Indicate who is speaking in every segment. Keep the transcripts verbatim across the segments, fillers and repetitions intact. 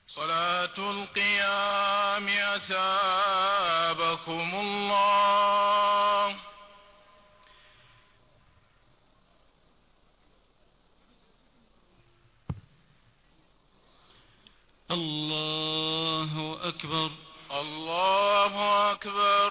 Speaker 1: صلاة القيام أثابكم الله.
Speaker 2: الله أكبر.
Speaker 1: الله أكبر.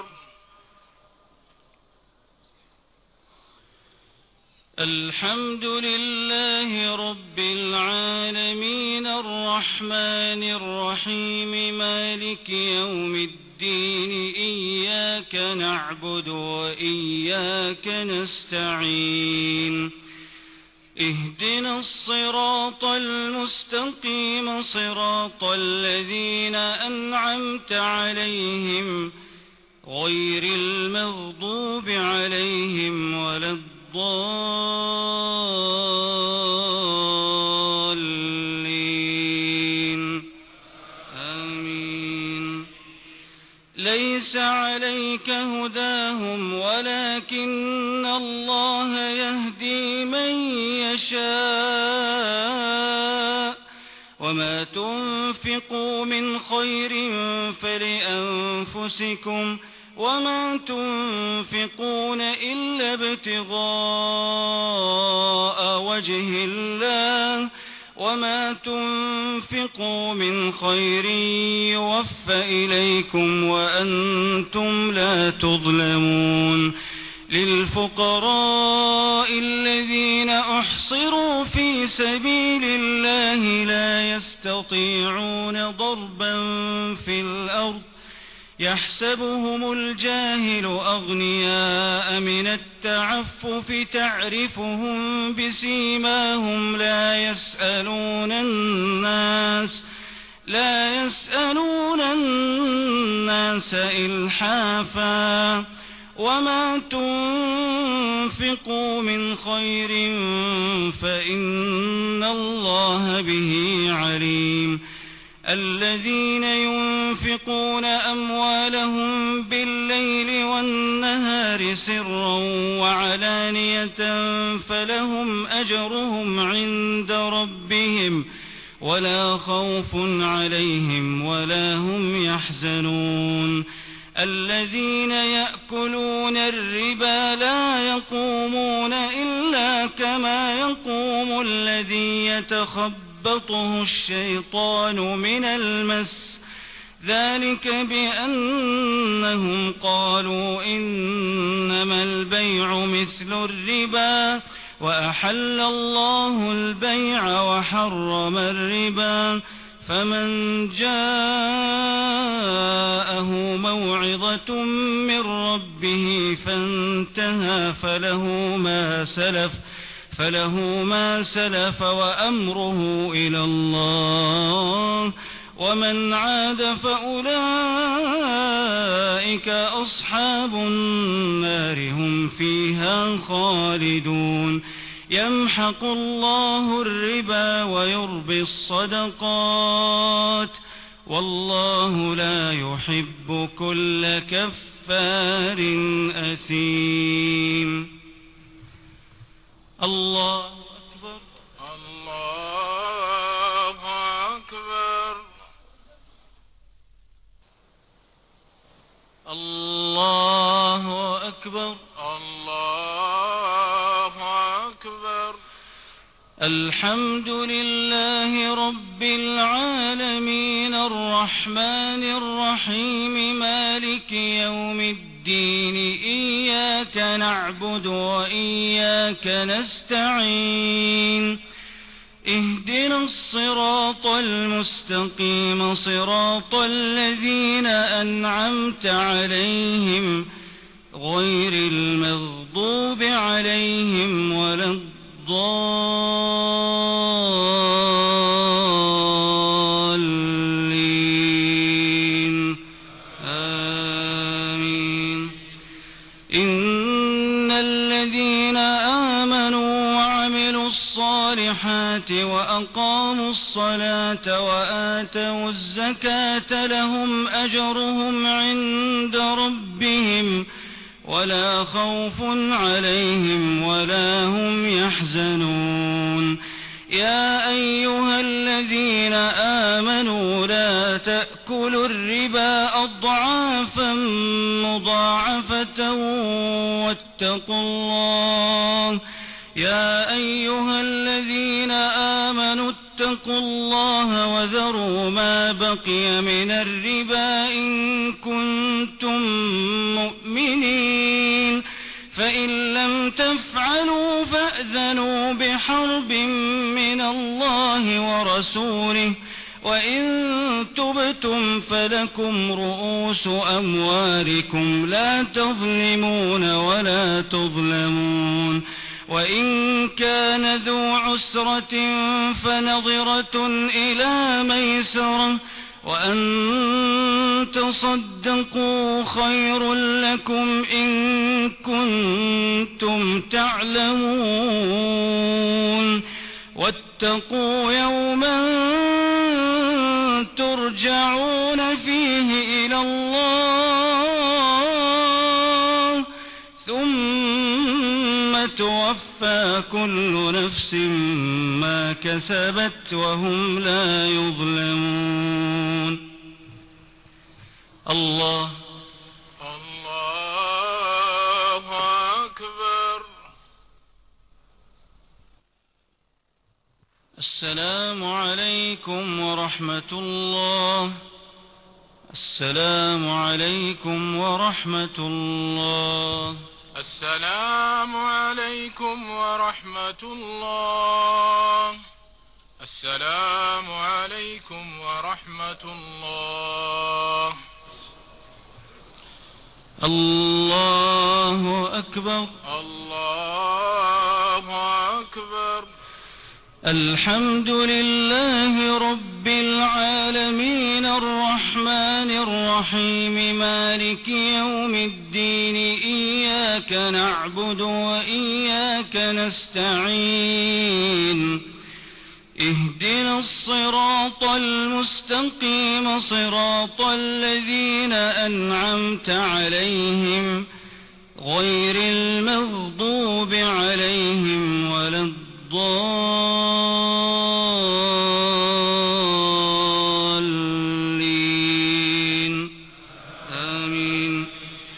Speaker 2: الحمد لله رب العالمين الرحمن الرحيم مالك يوم الدين إياك نعبد وإياك نستعين اهدنا الصراط المستقيم صراط الذين أنعمت عليهم غير المغضوب عليهم ولا الضالين آمين. ليس عليك هداهم ولكن الله يهدي من يشاء وما تنفقوا من خير فلأنفسكم وما تنفقون إلا ابتغاء وجه الله وما تنفقوا من خير يوفى إليكم وأنتم لا تظلمون. للفقراء الذين أحصروا في سبيل الله لا يستطيعون ضربا في الأرض يحسبهم الجاهل أغنياء من التعفف تعرفهم بسيماهم لا يسألون الناس لا يسألون الناس إلحافا وما تنفقوا من خير فإن الله به عليم. الذين ينفقون أموالهم بالليل والنهار سرا وعلانية فلهم أجرهم عند ربهم ولا خوف عليهم ولا هم يحزنون. الذين يأكلون الربا لا يقومون إلا كما يقوم الذي يتخبطه الشيطان من المس ذلك بأنهم قالوا إنما البيع مثل الربا وأحل الله البيع وحرم الربا فمن جاءه موعظة من ربه فانتهى فله ما سلف فله ما سلف وأمره إلى الله ومن عاد فأولئك أصحاب النار هم فيها خالدون. يمحق الله الربا ويربي الصدقات والله لا يحب كل كفار أثيم. الله أكبر.
Speaker 1: الله أكبر.
Speaker 2: الله أكبر.
Speaker 1: الله أكبر.
Speaker 2: الحمد لله رب العالمين الرحمن الرحيم مالك يوم الدين إياك نعبد وإياك نستعين اهدنا الصراط المستقيم صراط الذين أنعمت عليهم غير المغضوب عليهم ولا الضالين آمين. إن الذين آمنوا وعملوا الصالحات وأقاموا الصلاة وآتوا الزكاة لهم أجرهم عند ربهم ولا خوف عليهم ولا هم يحزنون. يا أيها الذين آمنوا لا تأكلوا الربا أضعافا مضاعفة واتقوا الله يا أيها الذين آمنوا اتقوا الله وذروا ما بقي من الربا إن كنتم مؤمنين فإن لم تفعلوا فأذنوا بحرب من الله ورسوله وإن تبتم فلكم رؤوس أموالكم لا تظلمون ولا تظلمون وإن كان ذو عسرة فنظرة إلى ميسرة وأن تصدقوا خير لكم إن كنتم تعلمون واتقوا يوما ترجعون فيه إلى الله ثم توفى كل نفس ما كسبت وهم لا يظلمون. الله
Speaker 1: الله أكبر.
Speaker 2: السلام عليكم ورحمة الله. السلام عليكم ورحمة الله.
Speaker 1: السلام عليكم ورحمة الله. السلام عليكم ورحمة الله.
Speaker 2: الله أكبر.
Speaker 1: الله أكبر.
Speaker 2: الحمد لله رب العالمين الرحمن الرحيم مالك يوم الدين إياك نعبد وإياك نستعين اهدنا الصراط المستقيم صراط الذين أنعمت عليهم غير المغضوب عليهم ولا الضالين آمين.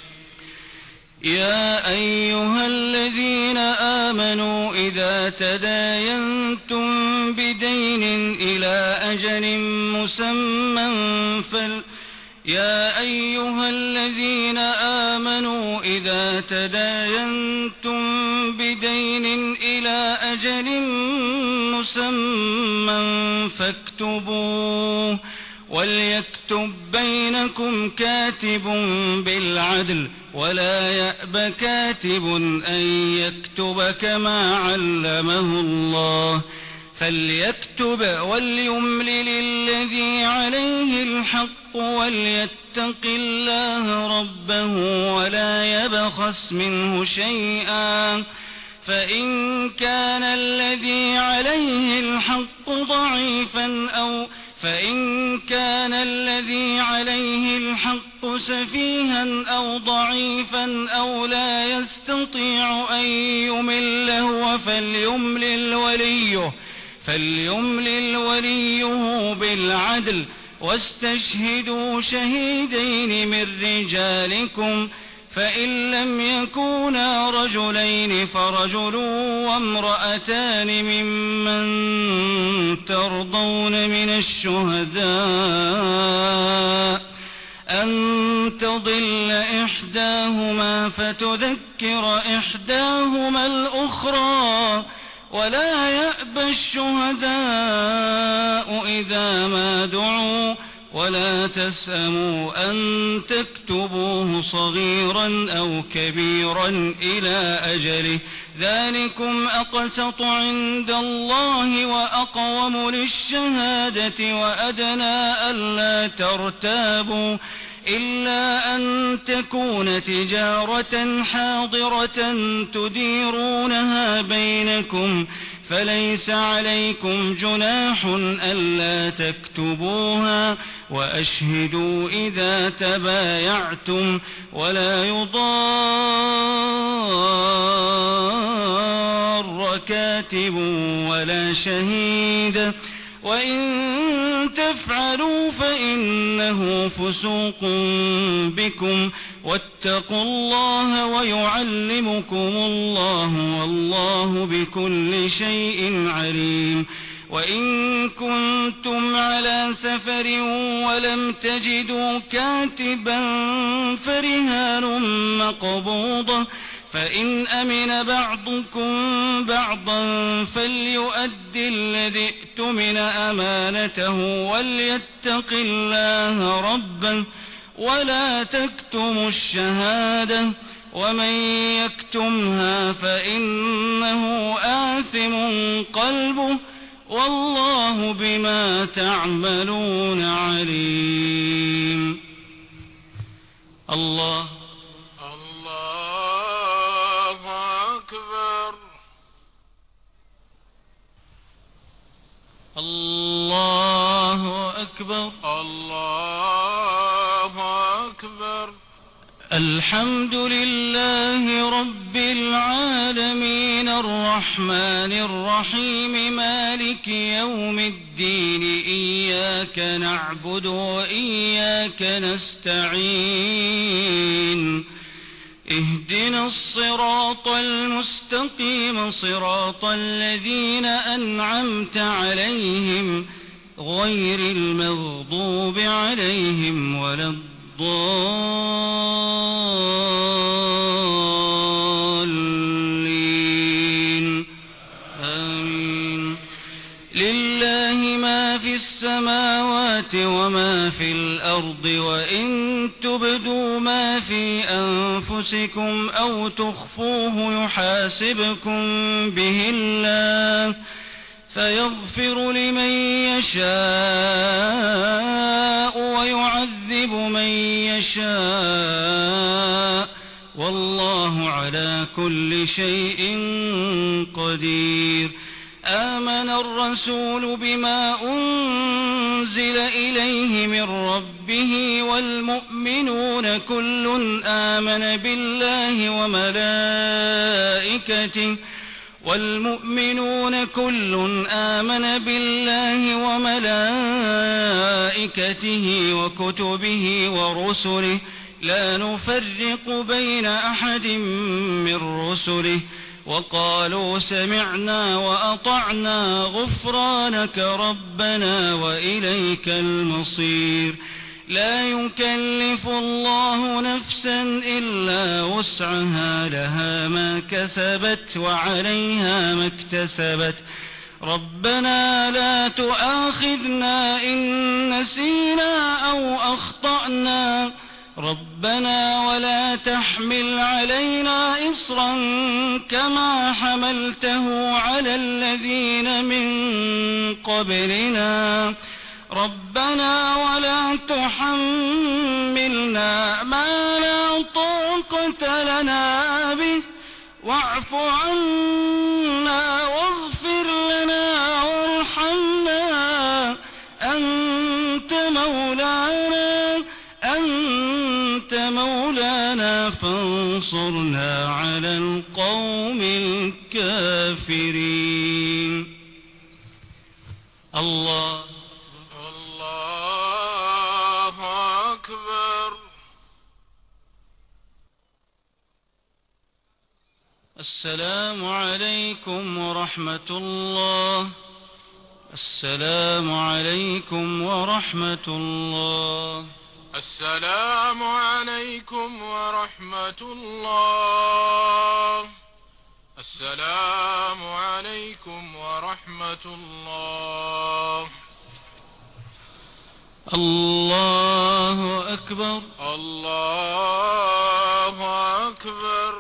Speaker 2: يا أيها الذين آمنوا إذا تداينتم بدين إلى أجل مسمى فل يا أيها الذين آمنوا إذا تداينتم بدين إلى أجل مسمى فاكتبوه وليكتب بينكم كاتب بالعدل ولا يأب كاتب أن يكتب كما علمه الله فليكتب وليملل الذي عليه الحق وليتق الله ربه ولا يبخس منه شيئا فإن كان الذي عليه الحق ضعيفا أو فإن كان الذي عليه الحق سفيها أو ضعيفا أو لا يستطيع أن يمل هو فليملل وليه فليملل وليه بالعدل واستشهدوا شهيدين من رجالكم فإن لم يكونا رجلين فرجل وامرأتان ممن ترضون من الشهداء أن تضل إحداهما فتذكر إحداهما الأخرى ولا يأبى الشهداء إذا ما دعوا ولا تسأموا أن تكتبوه صغيرا أو كبيرا إلى أجله ذلكم أقسط عند الله وأقوم للشهادة وأدنى ألا ترتابوا إلا أن تكون تجارة حاضرة تديرونها بينكم فليس عليكم جناح ألا تكتبوها وأشهدوا إذا تبايعتم ولا يضار كاتب ولا شهيد وإن تفعلوا فإنه فسوق بكم واتقوا الله ويعلمكم الله والله بكل شيء عليم وإن كنتم على سفر ولم تجدوا كاتبا فرهان مقبوضة فإن أمن بعضكم بعضا فليؤد الذي ائتمن أمانته وليتق الله ربه ولا تكتموا الشهادة ومن يكتمها فإنه آثم قلبه والله بما تعملون عليم. الله
Speaker 1: الله أكبر.
Speaker 2: الله أكبر.
Speaker 1: الله أكبر.
Speaker 2: الحمد لله رب العالمين الرحمن الرحيم مالك يوم الدين إياك نعبد وإياك نستعين اهدنا الصراط المستقيم صراط الذين أنعمت عليهم غير المغضوب عليهم ولا الضالين الضالين آمين. لله ما في السماوات وما في الأرض وإن تبدوا ما في أنفسكم أو تخفوه يحاسبكم به الله فيغفر لمن يشاء ويعذب من يشاء والله على كل شيء قدير. آمن الرسول بما أنزل إليه من ربه والمؤمنون كل آمن بالله وملائكته والمؤمنون كل آمن بالله وملائكته وكتبه ورسله لا نفرق بين أحد من رسله وقالوا سمعنا وأطعنا غفرانك ربنا وإليك المصير. لا يكلف الله نفسا إلا وسعها لها ما كسبت وعليها ما اكتسبت ربنا لا تؤاخذنا إن نسينا أو أخطأنا ربنا ولا تحمل علينا إصرا كما حملته على الذين من قبلنا ربنا ولا تحملنا ما لا طاقة لنا به واعف عنا واغفر لنا وارحمنا أنت مولانا أنت مولانا فانصرنا على القوم الكافرين. الله
Speaker 1: الله أكبر.
Speaker 2: السلام عليكم ورحمة الله. السلام عليكم ورحمة الله.
Speaker 1: السلام عليكم ورحمة الله. السلام عليكم ورحمة الله.
Speaker 2: الله أكبر.
Speaker 1: الله أكبر.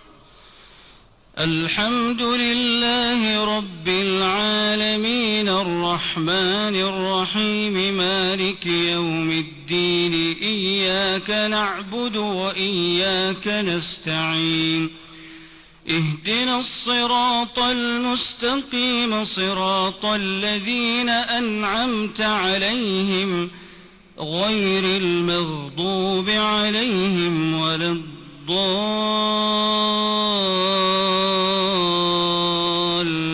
Speaker 2: الحمد لله رب العالمين الرحمن الرحيم مالك يوم الدين إياك نعبد وإياك نستعين اهدنا الصراط المستقيم صراط الذين أنعمت عليهم غير المغضوب عليهم ولا الضالين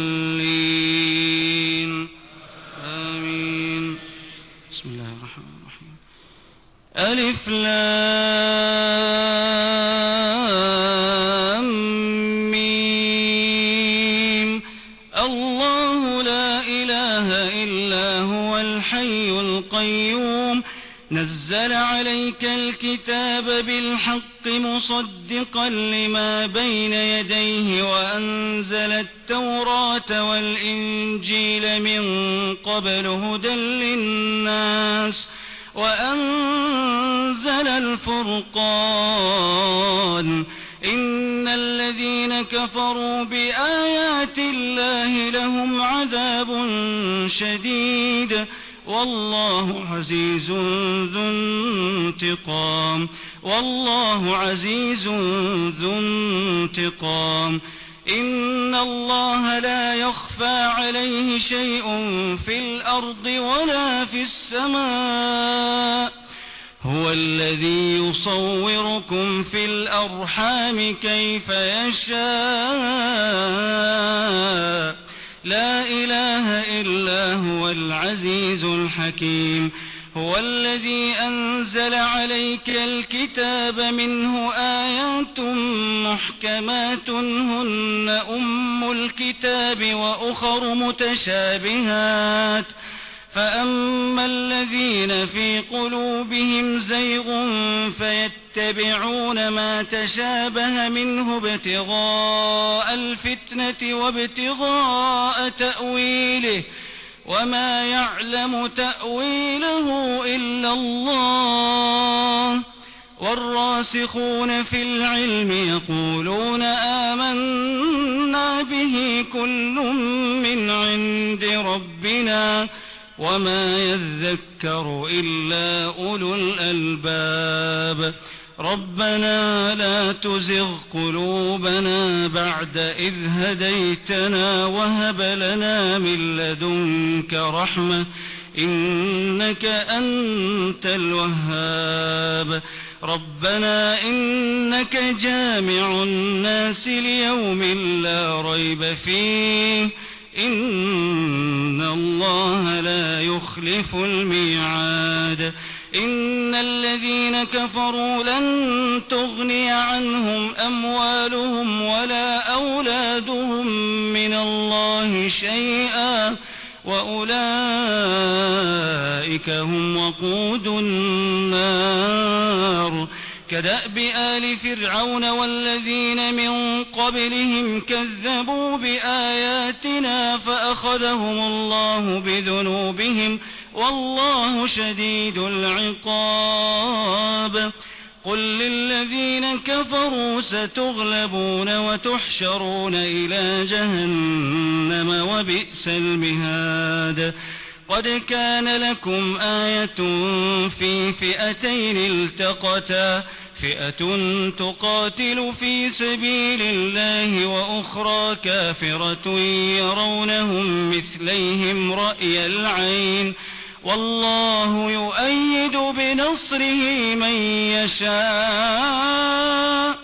Speaker 2: بسم الله الرحمن الرحيم. ألف لام ميم. الله لا إله إلا هو الحي القيوم نزل عليك الكتاب بالحق مصدقا لما بين يديه وأنزل التوراة والإنجيل من قبل هدى للناس وأنزل الفرقان إن الذين كفروا بآيات الله لهم عذاب شديد والله عزيز ذو انتقام والله عزيز ذو انتقام. إن الله لا يخفى عليه شيء في الأرض ولا في السماء هو الذي يصوركم في الأرحام كيف يشاء لا إله إلا هو العزيز الحكيم. هو الذي أنزل عليك الكتاب منه آيات محكمات هن أم الكتاب وأخر متشابهات فأما الذين في قلوبهم زيغ فيتبعون ما تشابه منه ابتغاء الفتنة وابتغاء تأويله وما يعلم تأويله إلا الله والراسخون في العلم يقولون آمنا به كل من عند ربنا وما يذكر إلا أولو الألباب. ربنا لا تزغ قلوبنا بعد إذ هديتنا وهب لنا من لدنك رحمة إنك أنت الوهاب. ربنا إنك جامع الناس ليوم لا ريب فيه إن الله لا يخلف الميعاد. إن الذين كفروا لن تغني عنهم أموالهم ولا أولادهم من الله شيئا وأولئك هم وقود النار. كدأب آل فرعون والذين من قبلهم كذبوا بآياتنا فأخذهم الله بذنوبهم والله شديد العقاب. قل للذين كفروا ستغلبون وتحشرون إلى جهنم وبئس المهاد. قد كان لكم آية في فئتين التقتا فئة تقاتل في سبيل الله وأخرى كافرة يرونهم مثليهم رأي العين والله يؤيد بنصره من يشاء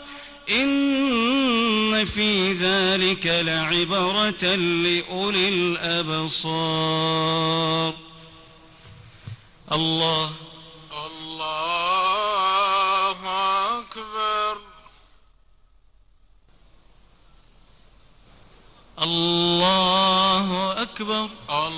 Speaker 2: إن في ذلك لعبرة لأولي الأبصار. الله
Speaker 1: الله أكبر.
Speaker 2: الله أكبر.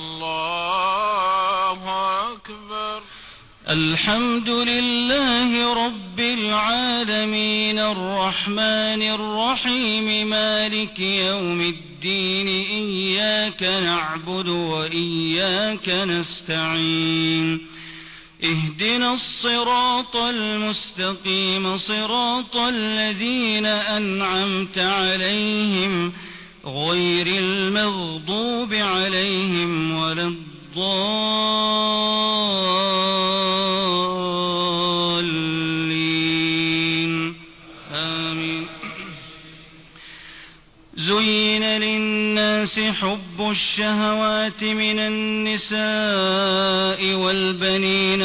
Speaker 1: الله أكبر.
Speaker 2: الحمد لله رب العالمين الرحمن الرحيم مالك يوم الدين إياك نعبد وإياك نستعين اهدنا الصراط المستقيم صراط الذين أنعمت عليهم غير المغضوب عليهم ولا الضالين آمين. زين للناس حب الشهوات من النساء والبنين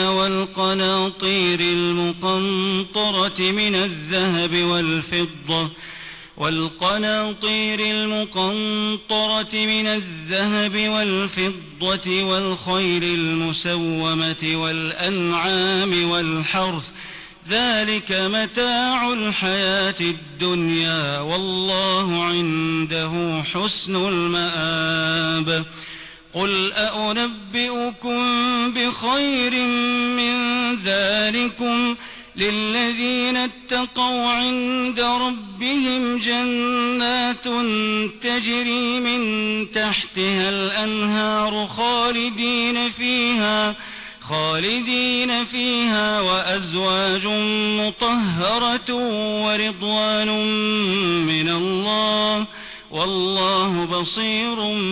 Speaker 2: والقناطير المقنطرة من الذهب والفضة والقناطير المقنطرة من الذهب والفضة والخيل المسومة والأنعام والحرث ذلك متاع الحياة الدنيا والله عنده حسن المآب قل أنبئكم بخير من ذلكم للذين اتقوا عند ربهم جنات تجري من تحتها الأنهار خالدين فيها خالدين فيها وأزواج مطهرة ورضوان من الله والله بصير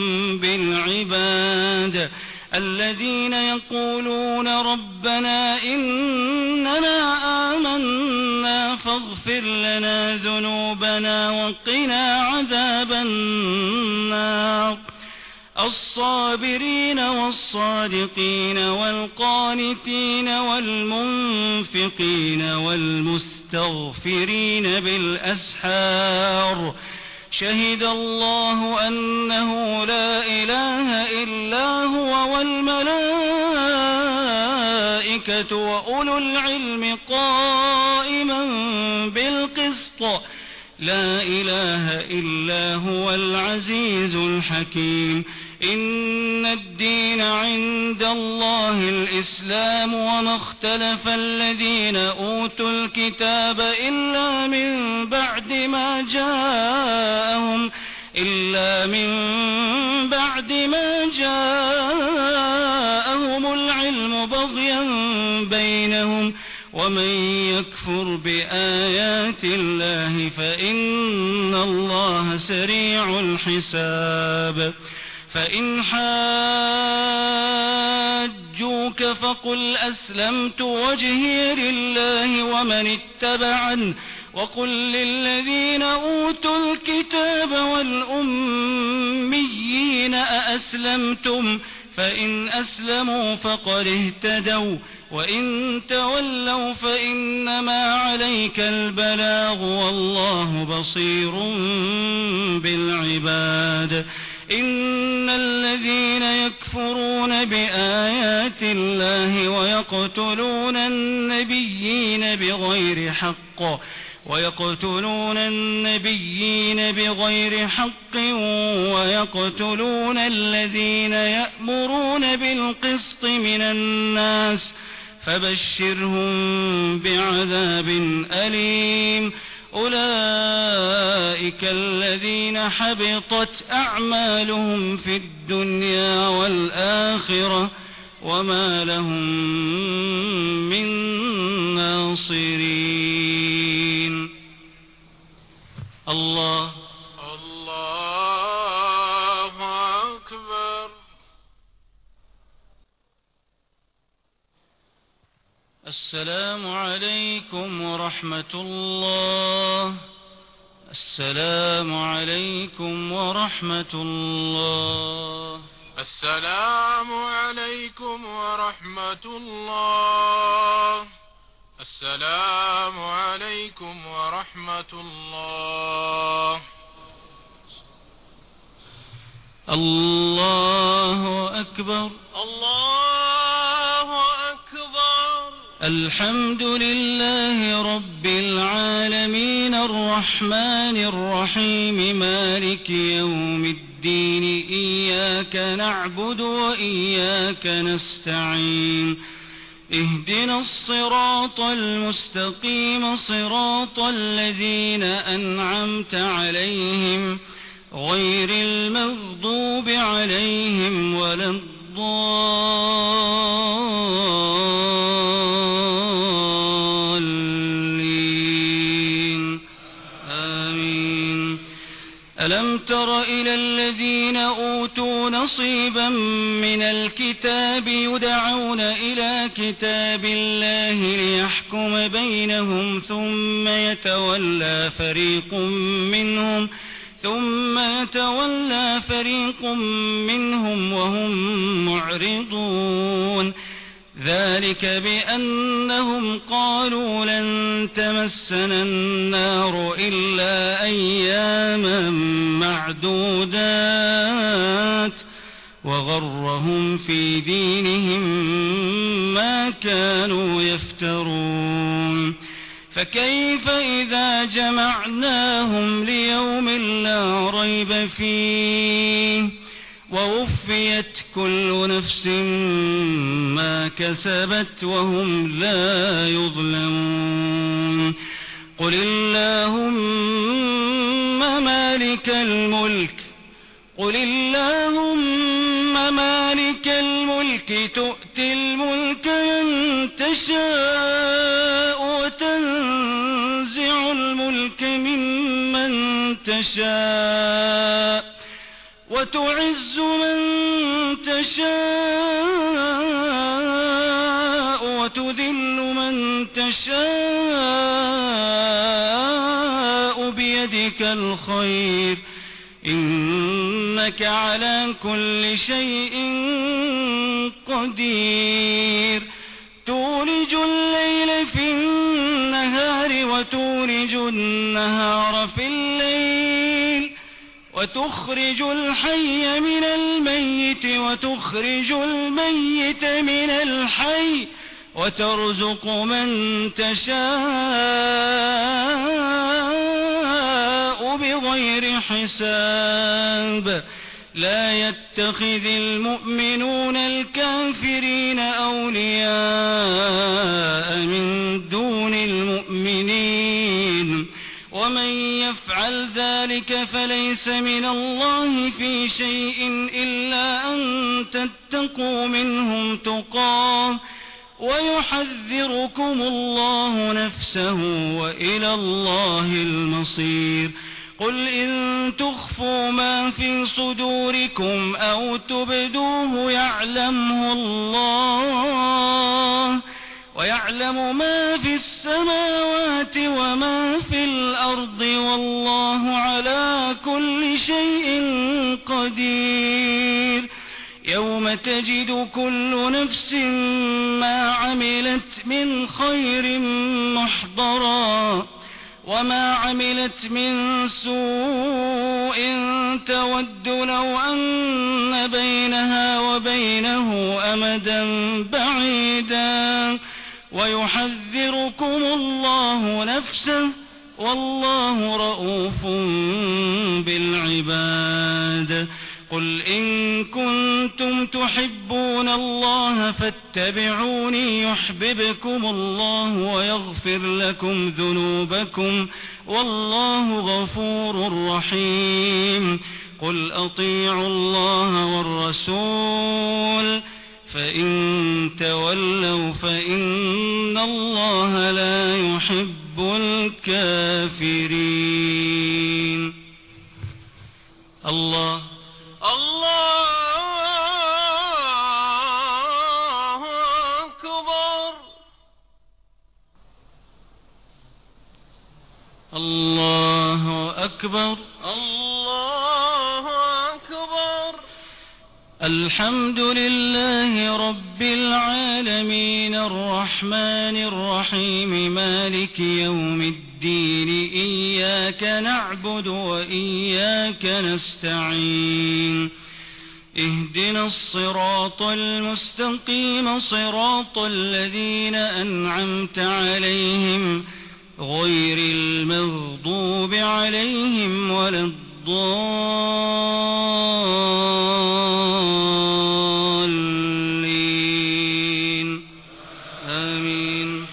Speaker 2: بالعباد الذين يقولون ربنا إننا آمنا فاغفر لنا ذنوبنا وقنا عذاب النار الصابرين والصادقين والقانتين والمنفقين والمستغفرين بالأسحار شهد الله أنه لا إله إلا هو والملائكة وأولو العلم قائما بالقسط لا إله إلا هو العزيز الحكيم إن الدين عند الله الإسلام وما اختلف الذين أوتوا الكتاب إلا من بعد ما جاءهم إلا من بعد ما جاءهم العلم بغيا بينهم ومن يكفر بآيات الله فإن الله سريع الحساب فإن حاجوك فقل أسلمت وجهي لله ومن اتبعن وقل للذين أوتوا الكتاب والأميين أأسلمتم فإن أسلموا فقد اهتدوا وإن تولوا فإنما عليك البلاغ والله بصير بالعباد إن الذين يكفرون بآيات الله ويقتلون النبيين بغير حق ويقتلون النبيين بغير حق ويقتلون الذين يأمرون بالقسط من الناس فبشرهم بعذاب أليم أولئك الذين حبطت أعمالهم في الدنيا والآخرة وما لهم من ناصرين الله
Speaker 1: الله أكبر.
Speaker 2: السلام عليكم ورحمة الله. السلام عليكم ورحمة الله.
Speaker 1: السلام عليكم ورحمة الله. السلام عليكم ورحمة الله.
Speaker 2: الله أكبر.
Speaker 1: الله أكبر.
Speaker 2: الحمد لله رب العالمين الرحمن الرحيم مالك يوم الدين إياك نعبد وإياك نستعين اهدنا الصراط المستقيم صراط الذين أنعمت عليهم غير المغضوب عليهم ولا الضالين آمين. ألم تر إلى الذين أوتوا نصيبا من الكتاب يدعون إلى كتاب الله ليحكم بينهم ثم يتولى فريق منهم ثم يتولى فريق منهم وهم معرضون ذلك بأنهم قالوا لن تمسنا النار إلا أياما معدودات وغرهم في دينهم ما كانوا يفترون فكيف إذا جمعناهم ليوم لا ريب فيه ووفيت كل نفس ما كسبت وهم لا يظلمون قل اللهم مالك الملك قل اللهم مالك الملك تؤتي الملك من تشاء وتنزع الملك ممن تشاء وتعز من تشاء وتذل من تشاء بيدك الخير إنك على كل شيء قدير تولج الليل في النهار وتولج النهار في الليل وتخرج الحي من الميت وتخرج الميت من الحي وترزق من تشاء بغير حساب لا يتخذ المؤمنون الكافرين أولياء من دون المؤمنين ومن يفعل ذلك فليس من الله في شيء إلا أن تتقوا منهم تقاه ويحذركم الله نفسه وإلى الله المصير قل إن تخفوا ما في صدوركم أو تبدوه يعلمه الله ويعلم ما في السماوات وما في الأرض والله على كل شيء قدير يوم تجد كل نفس ما عملت من خير محضرا وما عملت من سوء تود لو أن بينها وبينه أمدا بعيدا ويحذركم الله نفسه والله رؤوف بالعباد قل إن كنتم تحبون الله فاتبعوني يحببكم الله ويغفر لكم ذنوبكم والله غفور رحيم قل أطيعوا الله والرسول فإن تولوا فإن الله لا يحب الكافرين الله
Speaker 1: الله أكبر
Speaker 2: الله أكبر
Speaker 1: الله أكبر
Speaker 2: الحمد لله رب العالمين الرحمن الرحيم مالك يوم الدين إياك نعبد وإياك نستعين اهدنا الصراط المستقيم صراط الذين أنعمت عليهم غير المغضوب عليهم ولا الضالين آمين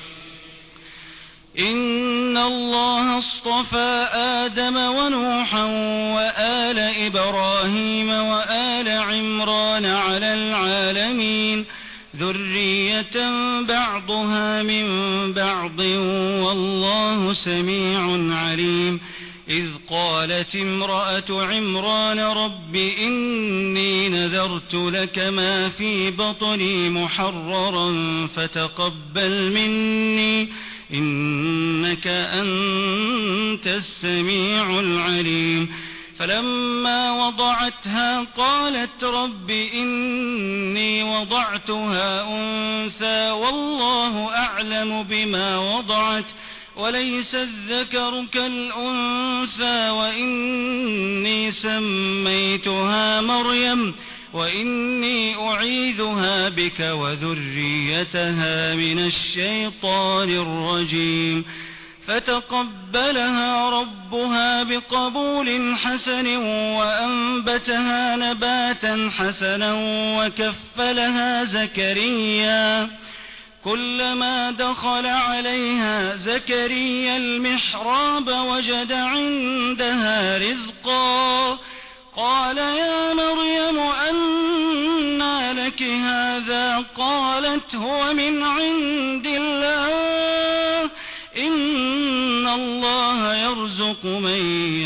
Speaker 2: إن الله اصطفى آدم ونوحا وآل إبراهيم وآل عمران على العالمين ذرية بعضها من بعض والله سميع عليم إذ قالت امرأة عمران رب إني نذرت لك ما في بطني محررا فتقبل مني إنك أنت السميع العليم فلما وضعتها قالت رب إني وضعتها أنثى والله أعلم بما وضعت وليس الذكر كالأنثى وإني سميتها مريم وإني أعيذها بك وذريتها من الشيطان الرجيم فتقبلها ربها بقبول حسن وأنبتها نباتا حسنا وكفلها زكريا كلما دخل عليها زكريا المحراب وجد عندها رزقا قال يا مريم أنى لك هذا قالت هو من عند الله إن الله يرزق من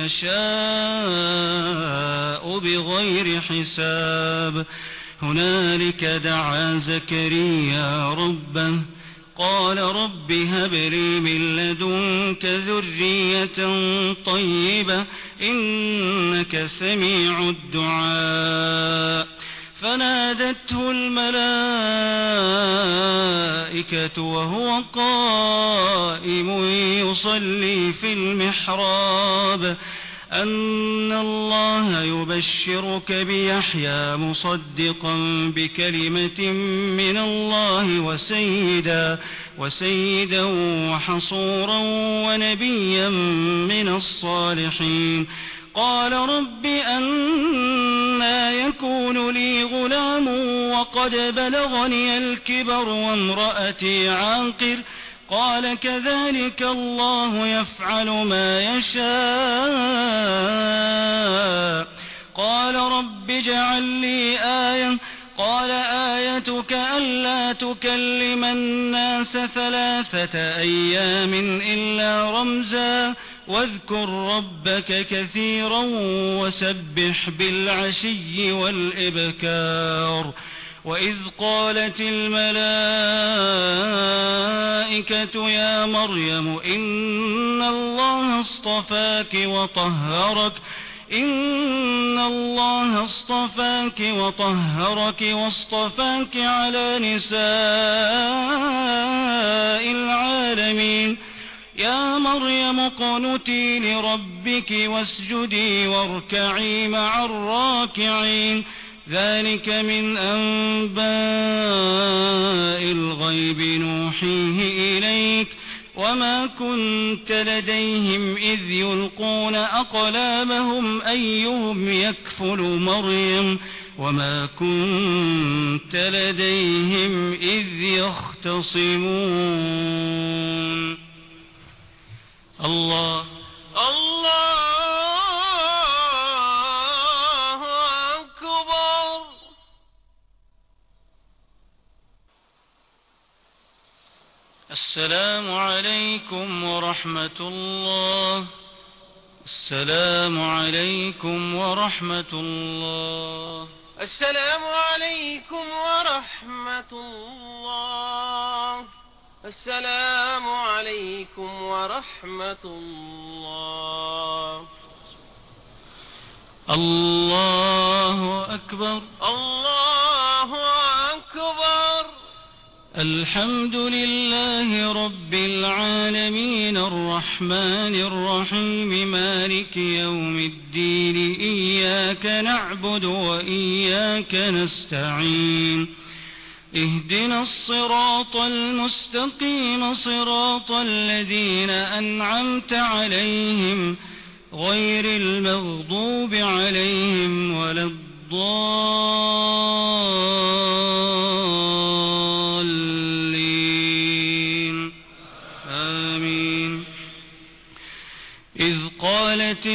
Speaker 2: يشاء بغير حساب هنالك دعا زكريا ربه قال رب هب لي من لدنك ذرية طيبة إنك سميع الدعاء فنادته الملائكة وهو قائم يصلي في المحراب أن الله يبشرك بيحيى مصدقا بكلمة من الله وسيدا وسيدا وحصورا ونبيا من الصالحين قال رب أنى يكون لي غلام وقد بلغني الكبر وامرأتي عاقر قال كذلك الله يفعل ما يشاء قال رب اجعل لي آية قال آيتك ألا تكلم الناس ثلاثة أيام إلا رمزا واذكر ربك كثيرا وسبح بالعشي والإبكار وإذ قالت الملائكة يا مريم إن الله اصطفاك وطهرك إن الله اصطفاك وطهرك واصطفاك على نساء العالمين يا مريم اقنتي لربك واسجدي واركعي مع الراكعين ذلك من أنباء الغيب نوحيه إليك وما كنت لديهم إذ يلقون أقلامهم أيهم يكفل مريم وما كنت لديهم إذ يختصمون الله
Speaker 1: الله أكبر.
Speaker 2: السلام عليكم ورحمة الله. السلام عليكم ورحمة الله.
Speaker 1: السلام عليكم ورحمة الله. السلام عليكم ورحمة الله.
Speaker 2: الله أكبر.
Speaker 1: الله أكبر.
Speaker 2: الحمد لله رب العالمين الرحمن الرحيم مالك يوم الدين إياك نعبد وإياك نستعين اهدنا الصراط المستقيم صراط الذين أنعمت عليهم غير المغضوب عليهم ولا الضالين آمين. إذ قالت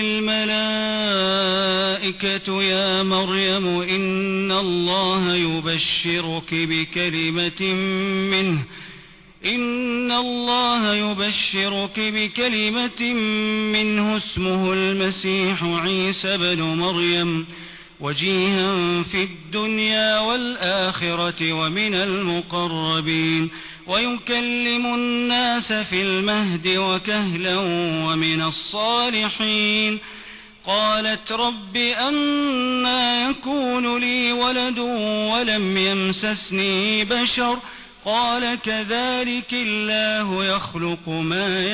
Speaker 2: الملائكة يا مريم إن الله يبشرك بكلمة منه إن الله يبشرك بكلمة منه اسمه المسيح عيسى بن مريم وجيها في الدنيا والآخرة ومن المقربين ويكلم الناس في المهد وكهلا ومن الصالحين قالت رب أنى يكون لي ولد ولم يمسسني بشر قال كذلك الله يخلق ما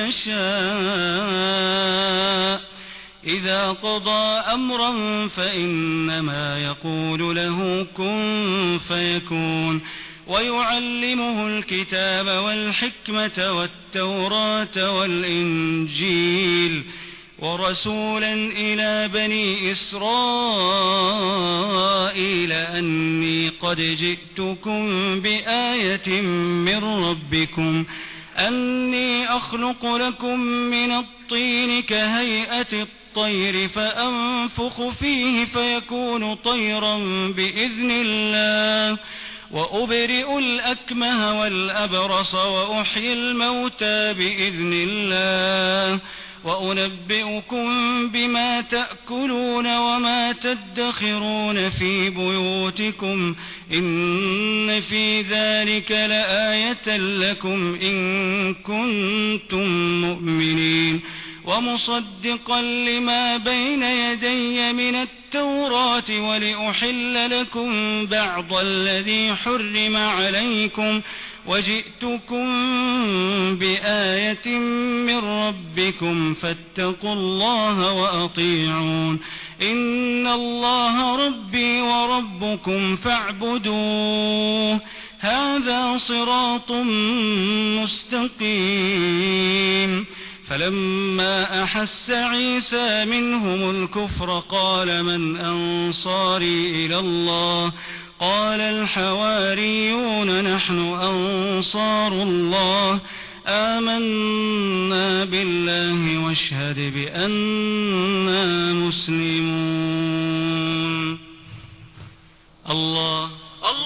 Speaker 2: يشاء إذا قضى أمرا فإنما يقول له كن فيكون ويعلمه الكتاب والحكمة والتوراة والإنجيل ورسولا إلى بني إسرائيل أني قد جئتكم بآية من ربكم أني أخلق لكم من الطين كهيئة الطير فأنفخ فيه فيكون طيرا بإذن الله وأبرئ الأكمه والأبرص وأحيي الموتى بإذن الله وأنبئكم بما تأكلون وما تدخرون في بيوتكم إن في ذلك لآية لكم إن كنتم مؤمنين ومصدقا لما بين يدي من التوراة ولأحل لكم بعض الذي حرم عليكم وجئتكم بآية من ربكم فاتقوا الله وأطيعون إن الله ربي وربكم فاعبدوه هذا صراط مستقيم فلما أحس عيسى منهم الكفر قال من أنصاري إلى الله قال الحواريون نحن أنصار الله آمنا بالله واشهد بأننا مسلمون. الله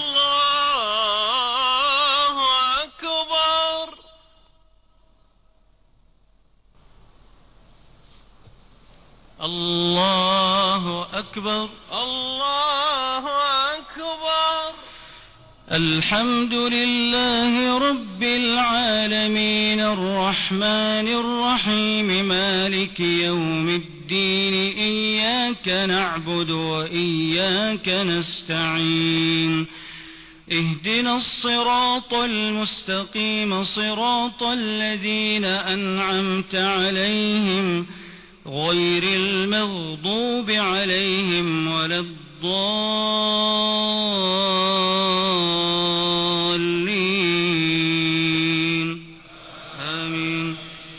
Speaker 1: الله أكبر.
Speaker 2: الله أكبر.
Speaker 1: الله أكبر.
Speaker 2: الحمد لله رب العالمين الرحمن الرحيم مالك يوم الدين إياك نعبد وإياك نستعين اهدنا الصراط المستقيم صراط الذين أنعمت عليهم غير المغضوب عليهم ولا الضالين آمين.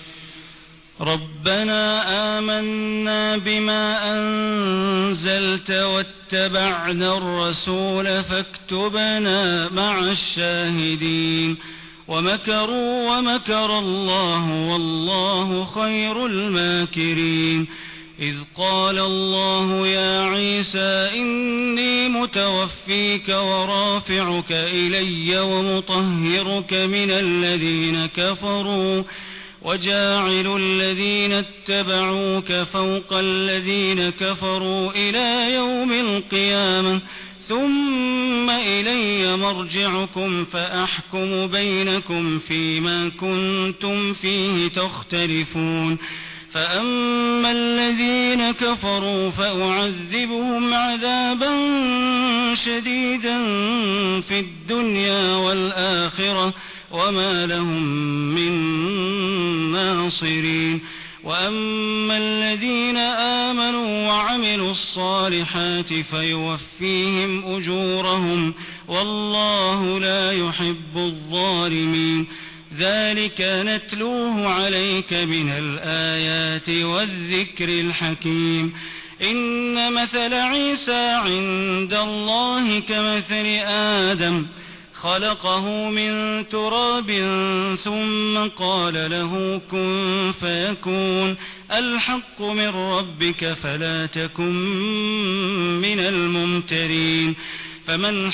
Speaker 2: ربنا آمنا بما أنزلت واتبعنا الرسول فاكتبنا مع الشاهدين ومكروا ومكر الله والله خير الماكرين. إذ قال الله يا عيسى إني متوفيك ورافعك إلي ومطهرك من الذين كفروا وجاعل الذين اتبعوك فوق الذين كفروا إلى يوم القيامة ثم إلي مرجعكم فأحكم بينكم فيما كنتم فيه تختلفون. فأما الذين كفروا فأعذبهم عذابا شديدا في الدنيا والآخرة وما لهم من ناصرين. وأما الذين آمنوا وعملوا الصالحات فيوفيهم أجورهم والله لا يحب الظالمين. ذلك نتلوه عليك من الآيات والذكر الحكيم. إن مثل عيسى عند الله كمثل آدم خلقه من تراب ثم قال له كن فيكون الحق من ربك فلا تكن من الممترين. فمن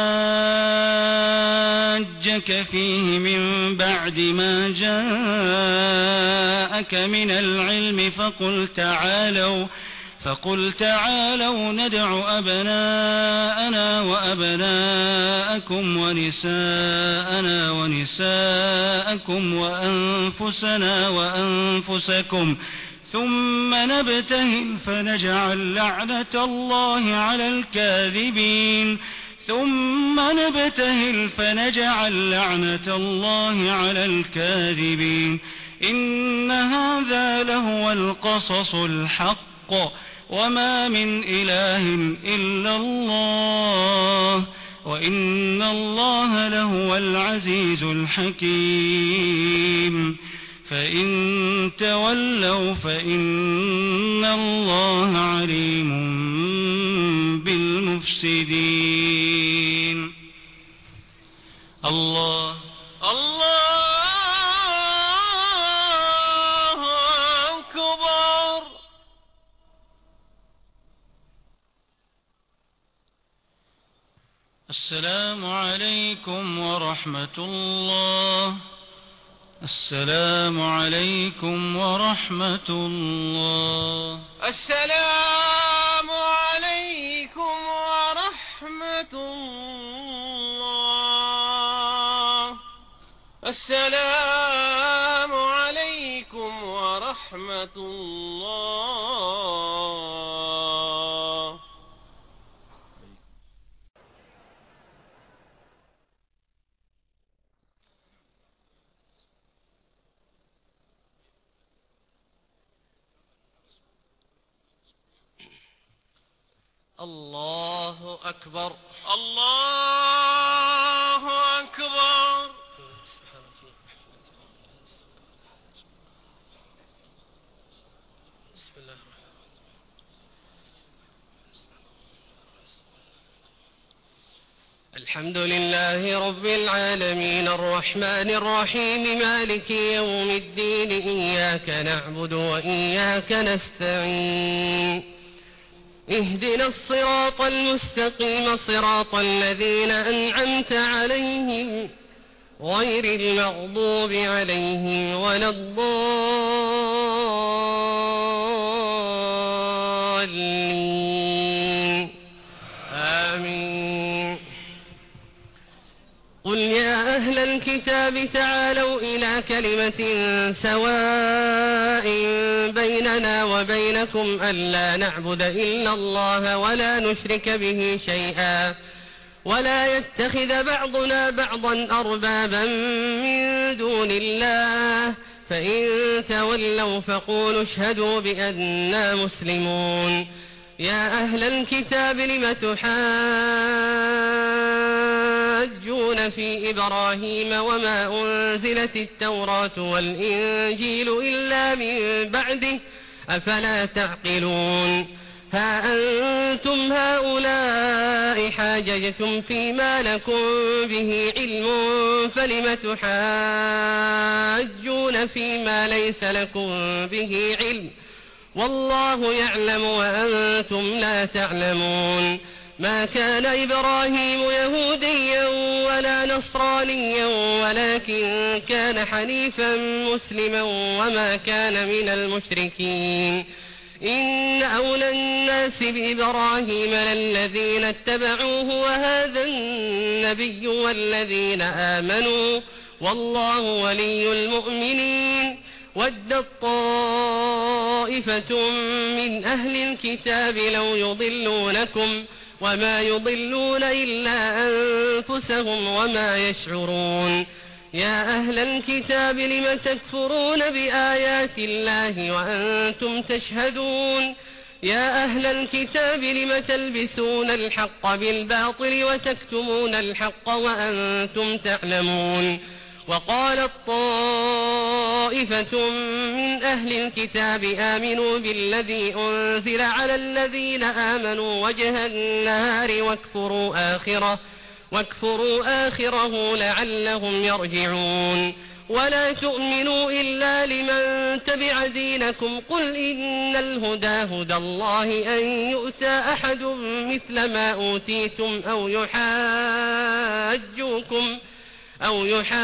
Speaker 2: حاجك فيه من بعد ما جاءك من العلم فقل تعالوا فقل تعالوا ندع أبناءنا وأبناءكم ونساءنا ونساءكم وأنفسنا وأنفسكم ثم نبتهل فنجعل لعنة الله على الكاذبين ثم نبتهل فنجعل لعنة الله على الكاذبين إن هذا لهو القصص الحق وما من إله إلا الله وإن الله لهو العزيز الحكيم فإن تولوا فإن الله عليم بالمفسدين. الله
Speaker 1: الله أكبر.
Speaker 2: السلام عليكم ورحمة الله. السلام عليكم ورحمة الله.
Speaker 1: السلام عليكم ورحمة الله. السلام عليكم ورحمة الله.
Speaker 3: الله أكبر.
Speaker 1: الله أكبر.
Speaker 3: بسم الله الرحمن الرحيم. الحمد لله رب العالمين الرحمن الرحيم مالك يوم الدين إياك نعبد وإياك نستعين اهدنا الصراط المستقيم صراط الذين أنعمت عليهم غير المغضوب عليهم ولا الضالين آمين. قل يا أهل الكتاب تعالوا إلى كلمة سواء بيننا وبينكم ألا نعبد إلا الله ولا نشرك به شيئا ولا يتخذ بعضنا بعضا أربابا من دون الله فإن تولوا فقولوا اشهدوا بأننا مسلمون. يا أهل الكتاب لم تحاجون في إبراهيم وما أنزلت التوراة والإنجيل إلا من بعده أفلا تعقلون. ها أنتم هؤلاء حاججتم فيما لكم به علم فلم تحاجون فيما ليس لكم به علم والله يعلم وأنتم لا تعلمون. ما كان إبراهيم يهوديا ولا نصرانيا ولكن كان حنيفا مسلما وما كان من المشركين. إن أولى الناس بإبراهيم للذين اتبعوه وهذا النبي والذين آمنوا والله ولي المؤمنين. ودت طائفة من أهل الكتاب لو يضلونكم وما يضلون إلا أنفسهم وما يشعرون. يا أهل الكتاب لم تكفرون بآيات الله وأنتم تشهدون. يا أهل الكتاب لم تلبسون الحق بالباطل وتكتمون الحق وأنتم تعلمون. وقالت طائفة من أهل الكتاب آمنوا بالذي أنزل على الذين آمنوا وجه النهار واكفروا آخره واكفروا آخره لعلهم يرجعون. ولا تؤمنوا إلا لمن تبع دينكم قل إن الهدى هدى الله أن يؤتى أحد مثل ما أوتيتم أو يحاجوكم أو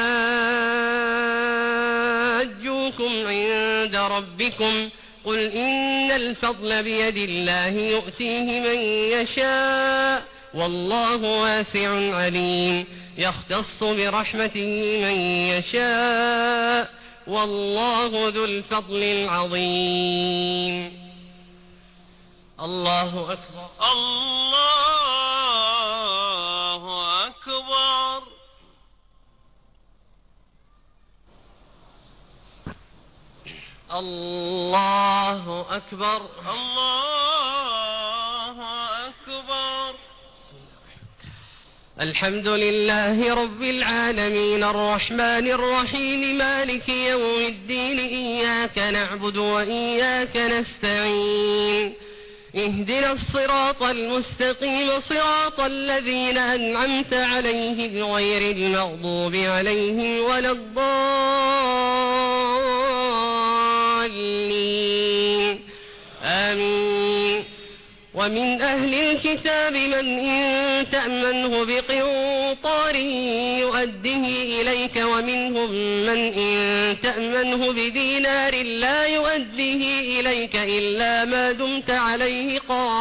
Speaker 3: يحاجوكم عند ربكم قل إن الفضل بيد الله يؤتيه من يشاء والله واسع عليم. يختص برحمته من يشاء والله ذو الفضل العظيم. الله أكبر.
Speaker 1: الله أكبر.
Speaker 3: الله أكبر.
Speaker 1: الله أكبر.
Speaker 3: الحمد لله رب العالمين الرحمن الرحيم مالك يوم الدين إياك نعبد وإياك نستعين اهدنا الصراط المستقيم صراط الذين أنعمت عليهم غير المغضوب عليهم ولا الضالين آمين. ومن أهل الكتاب من إن تأمنه بقنطار يؤده إليك ومنهم من إن تأمنه بدينار لا يؤده إليك إلا ما دمت عليه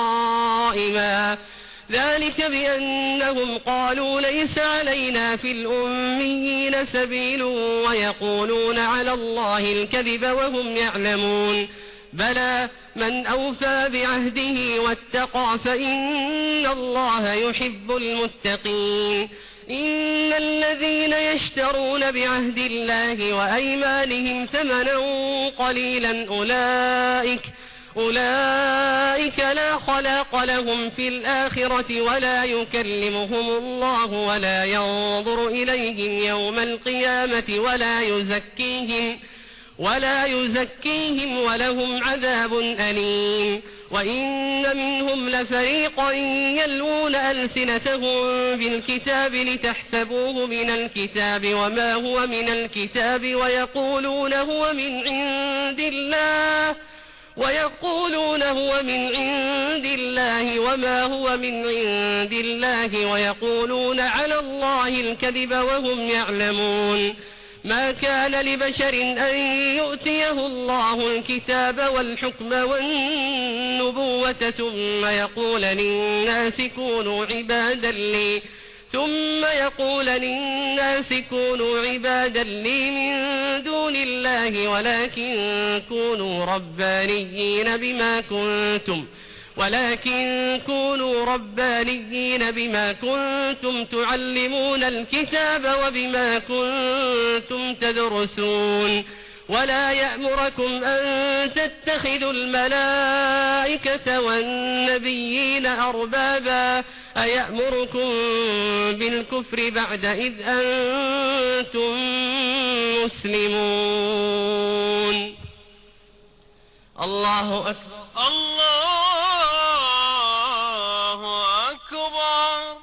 Speaker 3: قائما ذلك بأنهم قالوا ليس علينا في الأميين سبيل ويقولون على الله الكذب وهم يعلمون بلى من أوفى بعهده واتقى فإن الله يحب المتقين. إن الذين يشترون بعهد الله وأيمانهم ثمنا قليلا أولئك أولئك لا خلاق لهم في الآخرة ولا يكلمهم الله ولا ينظر إليهم يوم القيامة ولا يزكيهم ولا يزكيهم ولهم عذاب أليم. وإن منهم لفريقا يلوون ألسنتهم بالكتاب لتحسبوه من الكتاب وما هو من الكتاب ويقولون هو من عند الله ويقولون هو من عند الله وما هو من عند الله ويقولون على الله الكذب وهم يعلمون. ما كان لبشر أن يؤتيه الله الكتاب والحكم والنبوة ثم يقول للناس كونوا عبادا لي ثم يقول للناس كونوا عبادا لي من دون الله ولكن كونوا ربانيين بما كنتم ولكن كونوا ربانيين بما كنتم تعلمون الكتاب وبما كنتم تدرسون. ولا يأمركم أن تتخذوا الملائكة والنبيين أربابا أيأمركم بالكفر بعد إذ أنتم مسلمون. الله أكبر.
Speaker 1: الله أكبر.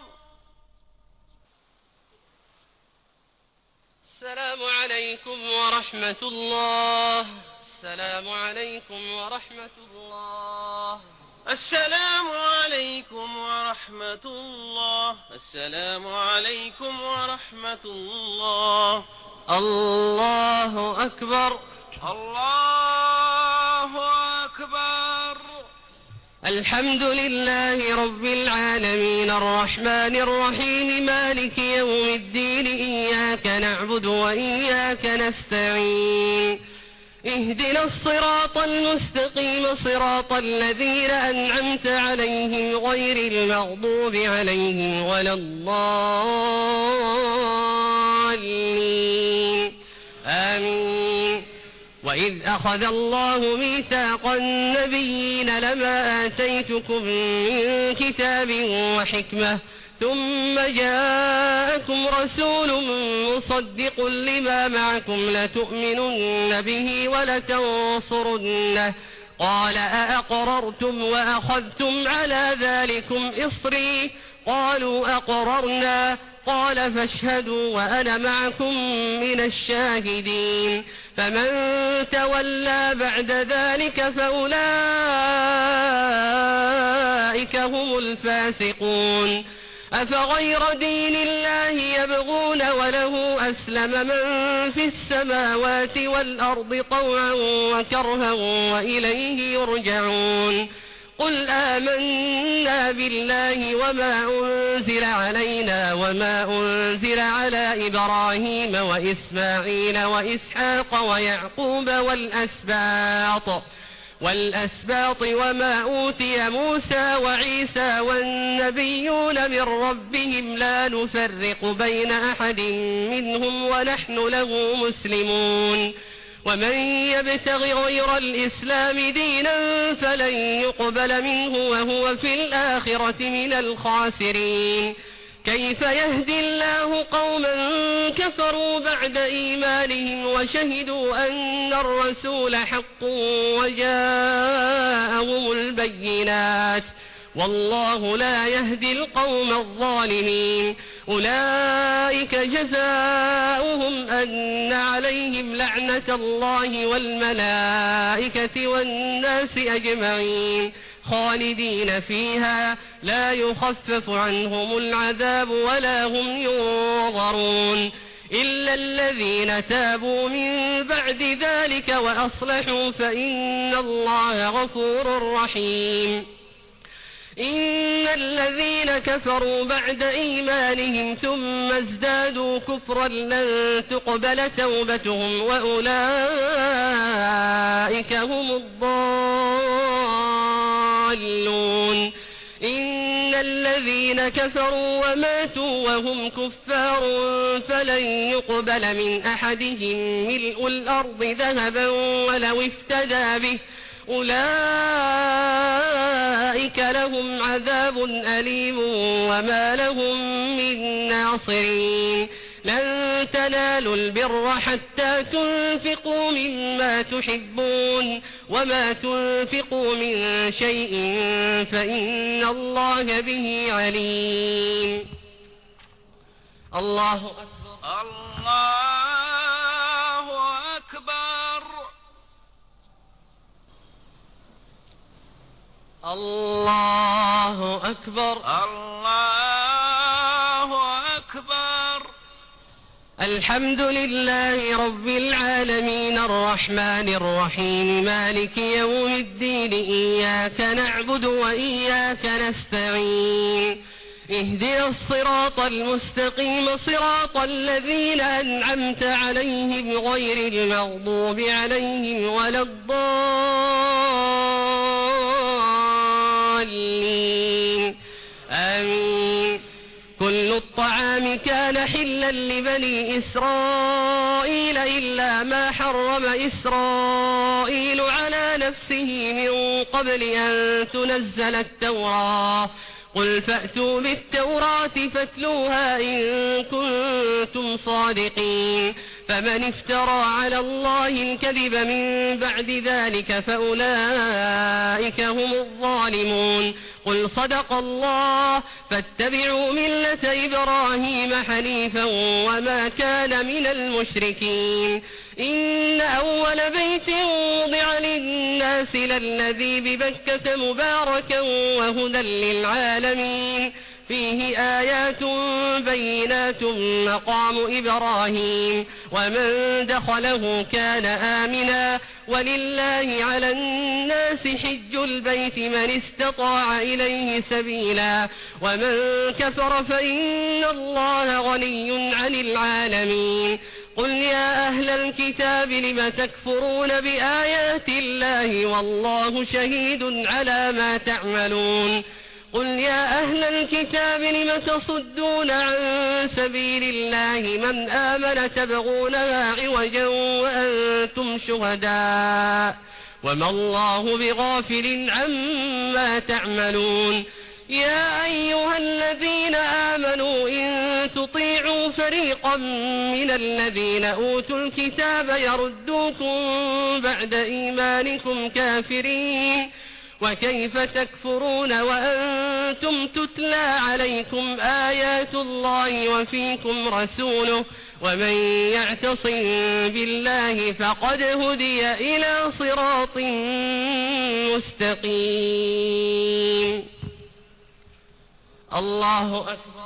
Speaker 3: السلام عليكم ورحمة الله. السلام عليكم ورحمة الله.
Speaker 1: السلام عليكم ورحمة الله. السلام عليكم ورحمة الله.
Speaker 3: الله أكبر.
Speaker 1: الله أكبر.
Speaker 3: الحمد لله رب العالمين الرحمن الرحيم مالك يوم الدين إياك نعبد وإياك نستعين اهدنا الصراط المستقيم صراط الذين أنعمت عليهم غير المغضوب عليهم ولا الضالين آمين. وإذ أخذ الله ميثاق النبيين لما آتيتكم من كتاب وحكمة ثم جاءكم رسول مصدق لما معكم لتؤمنن به ولتنصرنه قال أأقررتم وأخذتم على ذلكم إصري قالوا أقررنا قال فاشهدوا وأنا معكم من الشاهدين. فمن تولى بعد ذلك فأولئك هم الفاسقون. أفغير دين الله يبغون وله أسلم من في السماوات والأرض طوعا وكرها وإليه يرجعون. قل آمنا بالله وما أنزل علينا وما أنزل على إبراهيم وإسماعيل وإسحاق ويعقوب والأسباط والأسباط وما أوتي موسى وعيسى والنبيون من ربهم لا نفرق بين أحد منهم ونحن له مسلمون ومن يبتغ غير الإسلام دينا فلن يقبل منه وهو في الآخرة من الخاسرين كيف يهدي الله قوما كفروا بعد إيمانهم وشهدوا أن الرسول حق وجاءهم البينات والله لا يهدي القوم الظالمين أولئك جزاؤهم أن عليهم لعنة الله والملائكة والناس أجمعين خالدين فيها لا يخفف عنهم العذاب ولا هم ينظرون إلا الذين تابوا من بعد ذلك وأصلحوا فإن الله غفور رحيم إن الذين كفروا بعد إيمانهم ثم ازدادوا كفرا لن تقبل توبتهم وأولئك هم الضالون إن الذين كفروا وماتوا وهم كفار فلن يقبل من أحدهم ملء الأرض ذهبا ولو افتدى به أولئك لهم عذاب أليم وما لهم من ناصرين لن تنالوا البر حتى تنفقوا مما تحبون وما تنفقوا من شيء فإن الله به عليم الله أكبر
Speaker 1: الله أكبر
Speaker 3: الله أكبر
Speaker 1: الله أكبر
Speaker 3: الحمد لله رب العالمين الرحمن الرحيم مالك يوم الدين إياك نعبد وإياك نستعين اهدنا الصراط المستقيم صراط الذين أنعمت عليهم غير المغضوب عليهم ولا الضالين آمين كل الطعام كان حلا لبني إسرائيل إلا ما حرم إسرائيل على نفسه من قبل أن تنزل التوراة قل فأتوا بالتوراة فاتلوها إن كنتم صادقين فمن افترى على الله الكذب من بعد ذلك فأولئك هم الظالمون قل صدق الله فاتبعوا ملة إبراهيم حنيفا وما كان من المشركين إن أول بيت وضع للناس للذي ببكة مباركا وهدى للعالمين فيه آيات بينات مقام إبراهيم ومن دخله كان آمنا ولله على الناس حج البيت من استطاع إليه سبيلا ومن كفر فإن الله غني عن العالمين قل يا أهل الكتاب لم تكفرون بآيات الله والله شهيد على ما تعملون قل يا أهل الكتاب لم تصدون عن سبيل الله من آمن تبغونها عوجا وأنتم شهداء وما الله بغافل عما تعملون يا أيها الذين آمنوا إن تطيعوا فريقا من الذين أوتوا الكتاب يردوكم بعد إيمانكم كافرين وكيف تكفرون وأنتم تتلى عليكم آيات الله وفيكم رسوله ومن يعتصم بالله فقد هدي إلى صراط مستقيم الله أكبر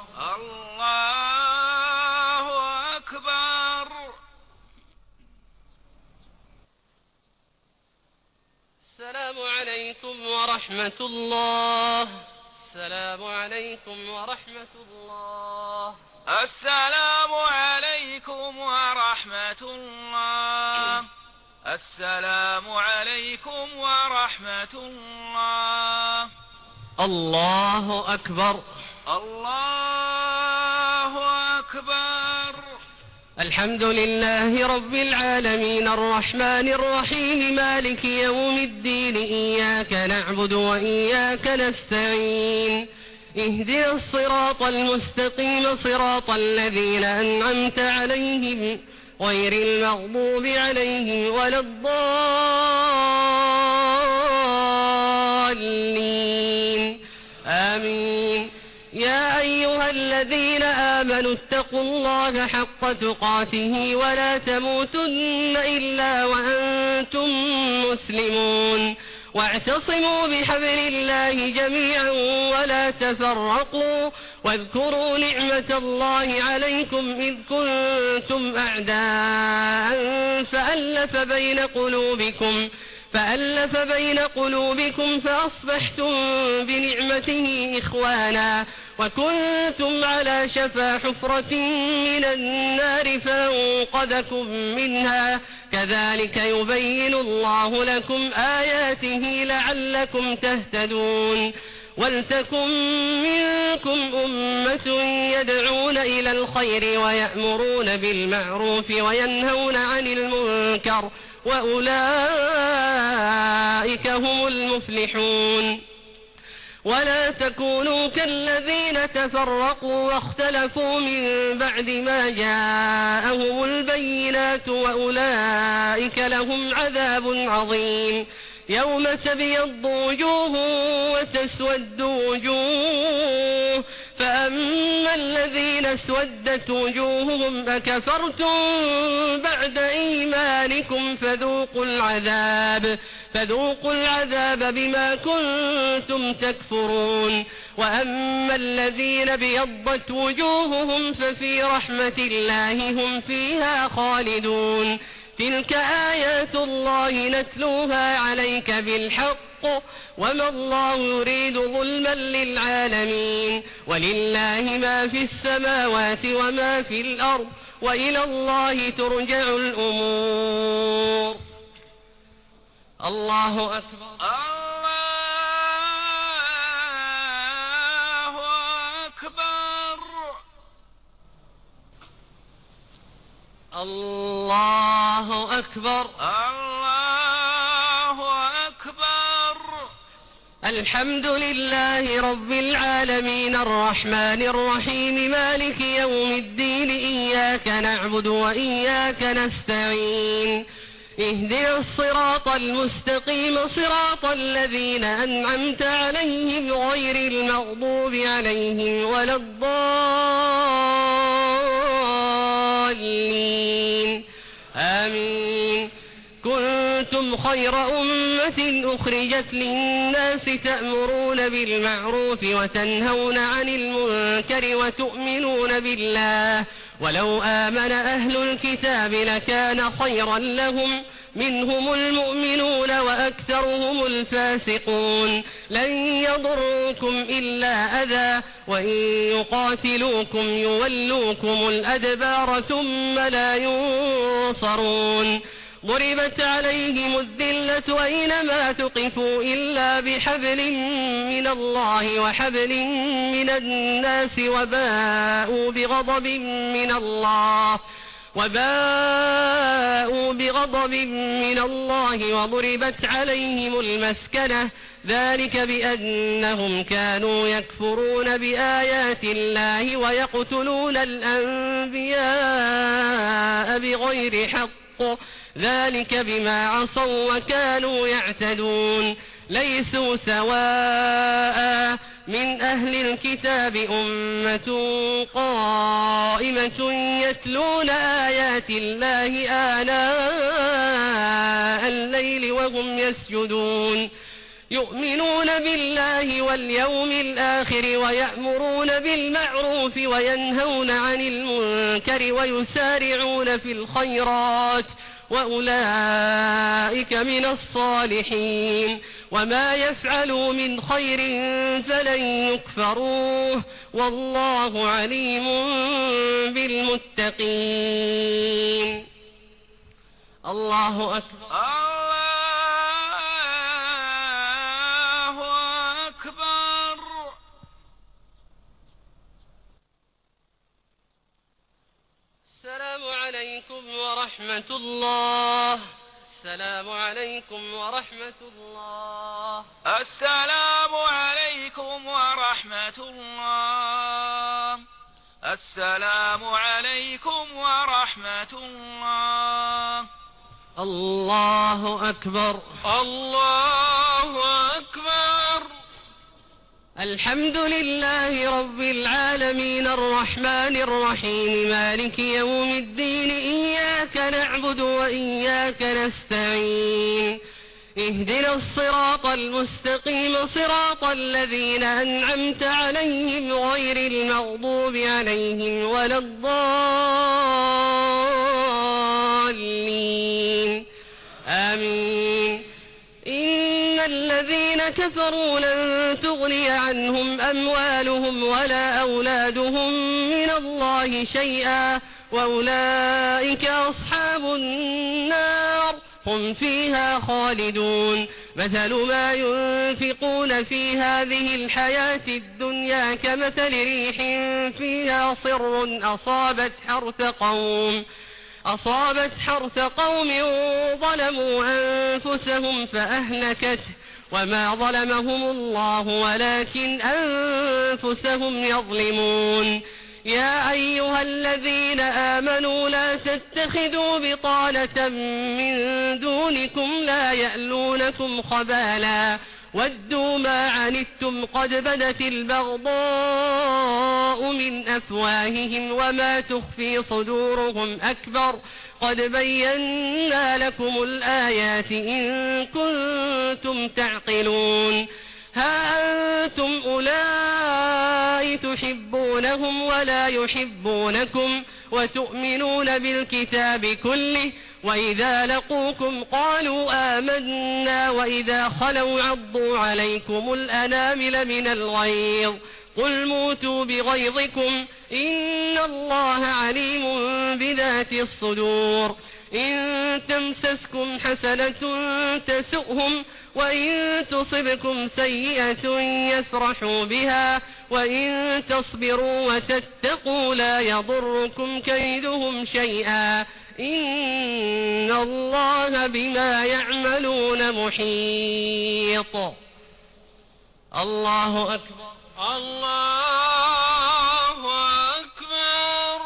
Speaker 1: الله أكبر
Speaker 3: السلام السلام عليكم ورحمة الله. السلام عليكم ورحمة الله.
Speaker 1: السلام عليكم ورحمة الله. السلام عليكم ورحمة الله.
Speaker 3: الله أكبر.
Speaker 1: الله أكبر.
Speaker 3: الحمد لله رب العالمين الرحمن الرحيم مالك يوم الدين إياك نعبد وإياك نستعين اهدنا الصراط المستقيم صراط الذين أنعمت عليهم غير المغضوب عليهم ولا الضالين آمين. يا أيها الذين آمنوا اتقوا الله حق تقاته ولا تموتن إلا وأنتم مسلمون واعتصموا بحبل الله جميعا ولا تفرقوا واذكروا نعمة الله عليكم إذ كنتم أعداء فألف بين قلوبكم فألف بين قلوبكم فأصبحتم بنعمته إخوانا وكنتم على شفا حفرة من النار فانقذكم منها كذلك يبين الله لكم آياته لعلكم تهتدون. ولتكن منكم أمة يدعون إلى الخير ويأمرون بالمعروف وينهون عن المنكر وأولئك هم المفلحون. ولا تكونوا كالذين تفرقوا واختلفوا من بعد ما جاءهم البينات وأولئك لهم عذاب عظيم. يوم تبيض وجوه وتسود وجوه فأما الذين اسودت وجوههم أكفرتم بعد إيمانكم فذوقوا العذاب فذوقوا العذاب بما كنتم تكفرون. وأما الذين بيضت وجوههم ففي رحمة الله هم فيها خالدون. تلك آيات الله نتلوها عليك بالحق وما الله يريد ظلما للعالمين ولله ما في السماوات وما في الأرض وإلى الله ترجع الأمور. الله أكبر.
Speaker 1: الله أكبر.
Speaker 3: الله أكبر.
Speaker 1: الله أكبر.
Speaker 3: الحمد لله رب العالمين الرحمن الرحيم مالك يوم الدين إياك نعبد وإياك نستعين اهدنا الصراط المستقيم صراط الذين أنعمت عليهم غير المغضوب عليهم ولا الضالين آمين. كنتم خير أمة أخرجت للناس تأمرون بالمعروف وتنهون عن المنكر وتؤمنون بالله ولو آمن أهل الكتاب لكان خيرا لهم منهم المؤمنون وأكثرهم الفاسقون. لن يضروكم إلا أذى وإن يقاتلوكم يولوكم الأدبار ثم لا ينصرون. ضربت عليهم الذلة أينما ثقفوا إلا بحبل من الله وحبل من الناس وباءوا بغضب من الله وباءوا بغضب من الله وضربت عليهم المسكنة ذلك بأنهم كانوا يكفرون بآيات الله ويقتلون الأنبياء بغير حق ذلك بما عصوا وكانوا يعتدون. ليسوا سواء من أهل الكتاب أمة قائمة يتلون آيات الله آناء الليل وهم يسجدون يؤمنون بالله واليوم الآخر ويأمرون بالمعروف وينهون عن المنكر ويسارعون في الخيرات وأولئك من الصالحين. وما يفعلوا من خير فلن يكفروه والله عليم بالمتقين. الله أكبر.
Speaker 1: الله أكبر.
Speaker 3: السلام عليكم ورحمة الله. السلام عليكم ورحمة الله.
Speaker 1: السلام عليكم ورحمة الله. السلام عليكم ورحمة الله.
Speaker 3: الله أكبر.
Speaker 1: الله أكبر.
Speaker 3: الحمد لله رب العالمين الرحمن الرحيم مالك يوم الدين إياك نعبد وإياك نستعين اهدنا الصراط المستقيم صراط الذين أنعمت عليهم غير المغضوب عليهم ولا الضالين آمين. إن الذين كفروا لن تغني عنهم أموالهم ولا أولادهم من الله شيئا وأولئك أصحاب النار هم فيها خالدون. مثل ما ينفقون في هذه الحياة الدنيا كمثل ريح فيها صر أصابت حرث قوم أصابت حرث قوم ظلموا أنفسهم فأهلكته وما ظلمهم الله ولكن أنفسهم يظلمون. يا أيها الذين آمنوا لا تتخذوا بطانة من دونكم لا يألونكم خبالا ودوا ما عنتم قد بدت البغضاء من أفواههم وما تخفي صدورهم أكبر قد بينا لكم الآيات إن كنتم تعقلون. ها أنتم أولئك تحبونهم ولا يحبونكم وتؤمنون بالكتاب كله وإذا لقوكم قالوا آمنا وإذا خلوا عضوا عليكم الأنامل من الغيظ قل موتوا بغيظكم إن الله عليم بذات الصدور. إن تمسسكم حسنة تسؤهم وإن تصبكم سيئة يفرحوا بها وإن تصبروا وتتقوا لا يضركم كيدهم شيئا إن الله بما يعملون محيط. الله أكبر.
Speaker 1: الله أكبر.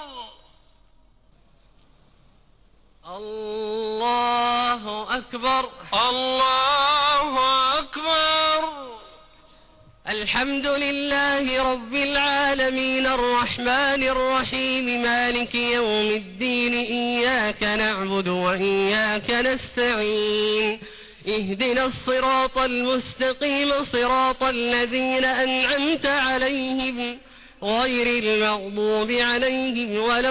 Speaker 3: الله أكبر.
Speaker 1: الله أكبر.
Speaker 3: الحمد لله رب العالمين الرحمن الرحيم مالك يوم الدين إياك نعبد وإياك نستعين اهدنا الصراط المستقيم صراط الذين أنعمت عليهم غير المغضوب عليهم ولا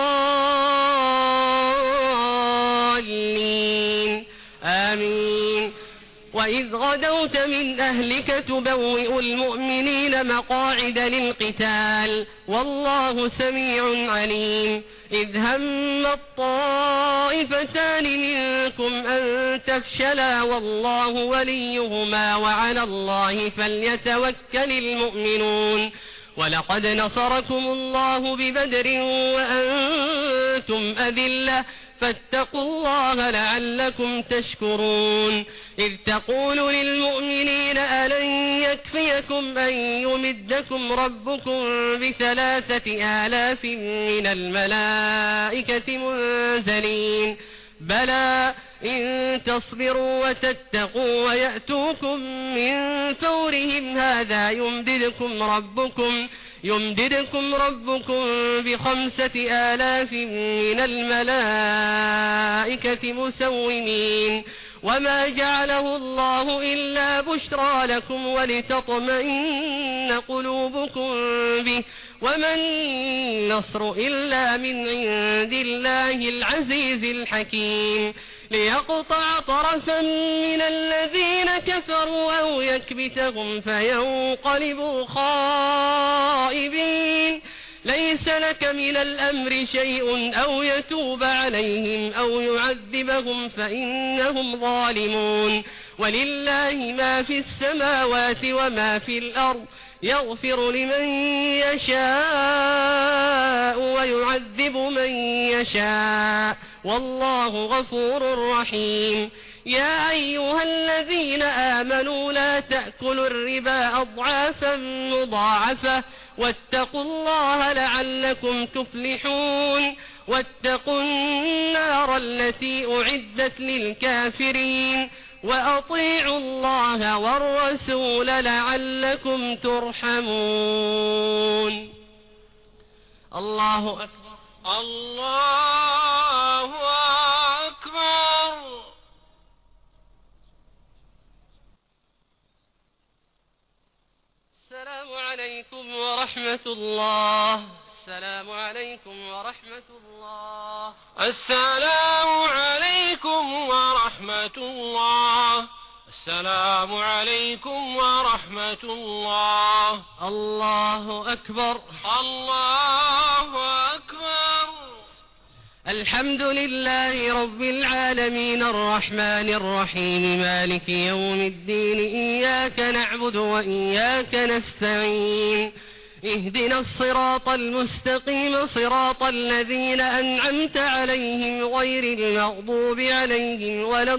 Speaker 3: الضالين آمين. وإذ غدوت من أهلك تبوئ المؤمنين مقاعد للقتال والله سميع عليم. إذ هم الطائفتان منكم أن تفشلا والله وليهما وعلى الله فليتوكل المؤمنون. ولقد نصركم الله ببدر وأنتم أذلة فاتقوا الله لعلكم تشكرون. إذ تقول للمؤمنين ألن يكفيكم أن يمدكم ربكم بثلاثة آلاف من الملائكة منزلين بلى إن تصبروا وتتقوا ويأتوكم من فورهم هذا يمددكم ربكم يمددكم ربكم بخمسة آلاف من الملائكة مسومين وما جعله الله إلا بشرى لكم ولتطمئن قلوبكم به وما النصر إلا من عند الله العزيز الحكيم ليقطع طرفا من الذين كفروا أو يكبتهم فينقلبوا خائبين ليس لك من الأمر شيء أو يتوب عليهم أو يعذبهم فإنهم ظالمون ولله ما في السماوات وما في الأرض يغفر لمن يشاء ويعذب من يشاء والله غفور رحيم يا أيها الذين آمنوا لا تأكلوا الربا أضعافا مضاعفة واتقوا الله لعلكم تفلحون واتقوا النار التي أعدت للكافرين وأطيعوا الله والرسول لعلكم ترحمون. الله أكبر.
Speaker 1: الله أكبر.
Speaker 3: السلام عليكم ورحمة الله. السلام عليكم ورحمة الله.
Speaker 1: السلام عليكم ورحمة الله. السلام عليكم ورحمة الله.
Speaker 3: الله أكبر.
Speaker 1: الله أكبر.
Speaker 3: الحمد لله رب العالمين الرحمن الرحيم مالك يوم الدين إياك نعبد وإياك نستعين اهدنا الصراط المستقيم صراط الذين أنعمت عليهم غير المغضوب عليهم ولا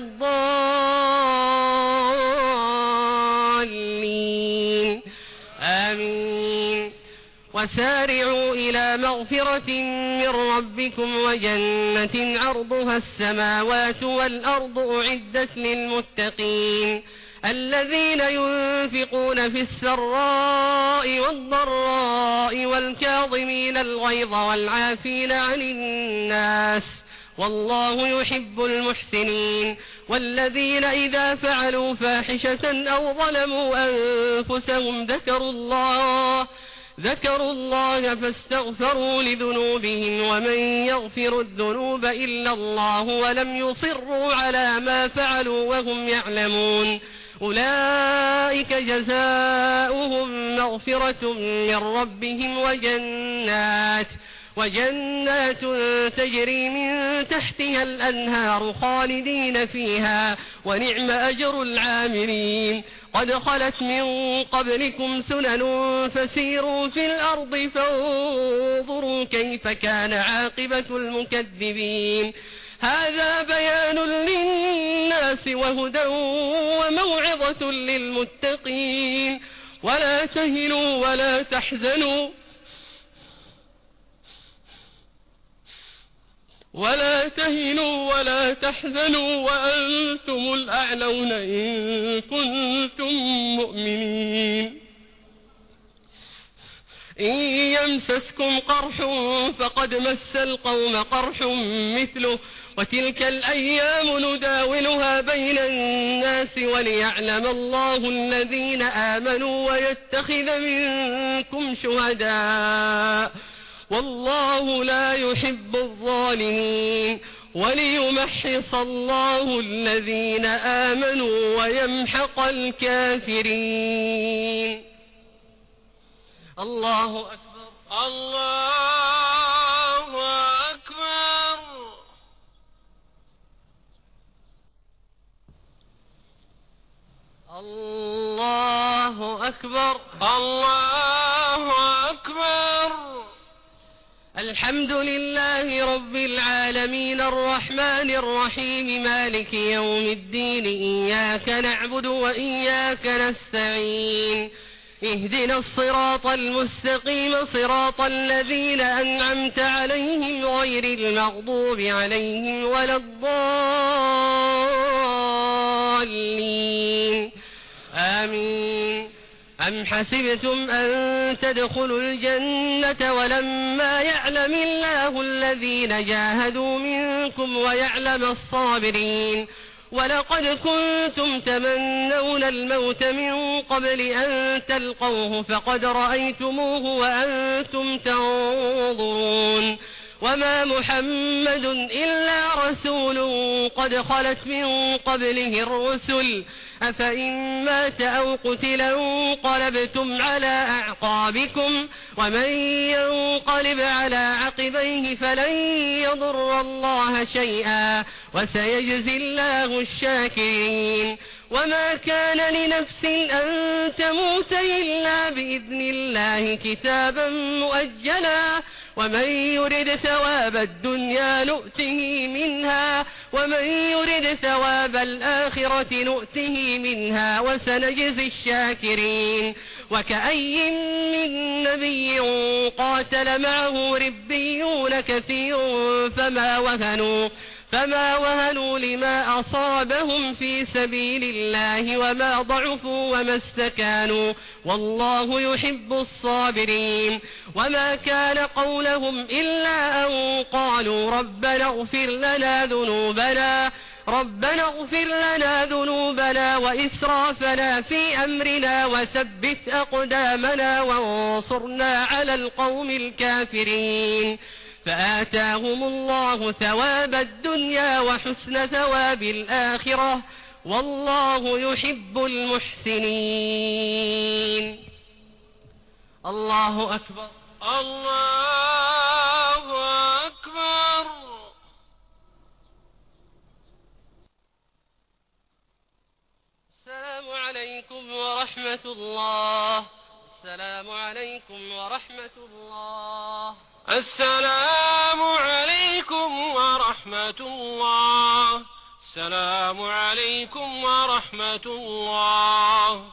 Speaker 3: الضالين آمين وسارعوا إلى مغفرة من ربكم وجنة عرضها السماوات والأرض أعدت للمتقين الذين ينفقون في السراء والضراء والكاظمين الغيظ والعافين عن الناس والله يحب المحسنين والذين إذا فعلوا فاحشة أو ظلموا أنفسهم ذكروا الله ذكروا الله فاستغفروا لذنوبهم ومن يغفر الذنوب إلا الله ولم يصروا على ما فعلوا وهم يعلمون أولئك جزاؤهم مغفرة من ربهم وجنات وجنات تجري من تحتها الأنهار خالدين فيها ونعم أجر العاملين قد خلت من قبلكم سنن فسيروا في الأرض فانظروا كيف كان عاقبة المكذبين هذا بيان للناس وهدى وموعظة للمتقين ولا تهنوا ولا تحزنوا ولا تهنوا ولا تحزنوا وأنتم الأعلون إن كنتم مؤمنين إن يمسسكم قرح فقد مس القوم قرح مثله وتلك الأيام نداولها بين الناس وليعلم الله الذين آمنوا ويتخذ منكم شهداء والله لا يحب الظالمين وليمحص الله الذين آمنوا ويمحق الكافرين. الله أكبر.
Speaker 1: الله أكبر.
Speaker 3: الله أكبر.
Speaker 1: الله أكبر.
Speaker 3: الحمد لله رب العالمين الرحمن الرحيم مالك يوم الدين إياك نعبد وإياك نستعين اهدنا الصراط المستقيم صراط الذين أنعمت عليهم غير المغضوب عليهم ولا الضالين آمين أم حسبتم أن تدخلوا الجنة ولما يعلم الله الذين جاهدوا منكم ويعلم الصابرين ولقد كنتم تمنون الموت من قبل أن تلقوه فقد رأيتموه وأنتم تنظرون وما محمد إلا رسول قد خلت من قبله الرسل أفإن مات أو قتل انقلبتم على أعقابكم ومن ينقلب على عقبيه فلن يضر الله شيئا وسيجزي الله الشاكرين وما كان لنفس أن تموت إلا بإذن الله كتابا مؤجلا ومن يرد ثواب الدنيا نؤته منها ومن يرد ثواب الآخرة نؤته منها وسنجزي الشاكرين وكأي من نبي قاتل معه ربيون كثير فما وهنوا فما وهنوا لما أصابهم في سبيل الله وما ضعفوا وما استكانوا والله يحب الصابرين وما كان قولهم إلا أن قالوا ربنا اغفر لنا ذنوبنا ربنا اغفر لنا ذنوبنا وإسرافنا في أمرنا وثبت أقدامنا وانصرنا على القوم الكافرين فآتاهم الله ثواب الدنيا وحسن ثواب الآخرة والله يحب المحسنين. الله أكبر.
Speaker 1: الله أكبر.
Speaker 3: السلام عليكم ورحمة الله. السلام عليكم ورحمة الله.
Speaker 1: السلام عليكم ورحمة الله. السلام عليكم ورحمة الله.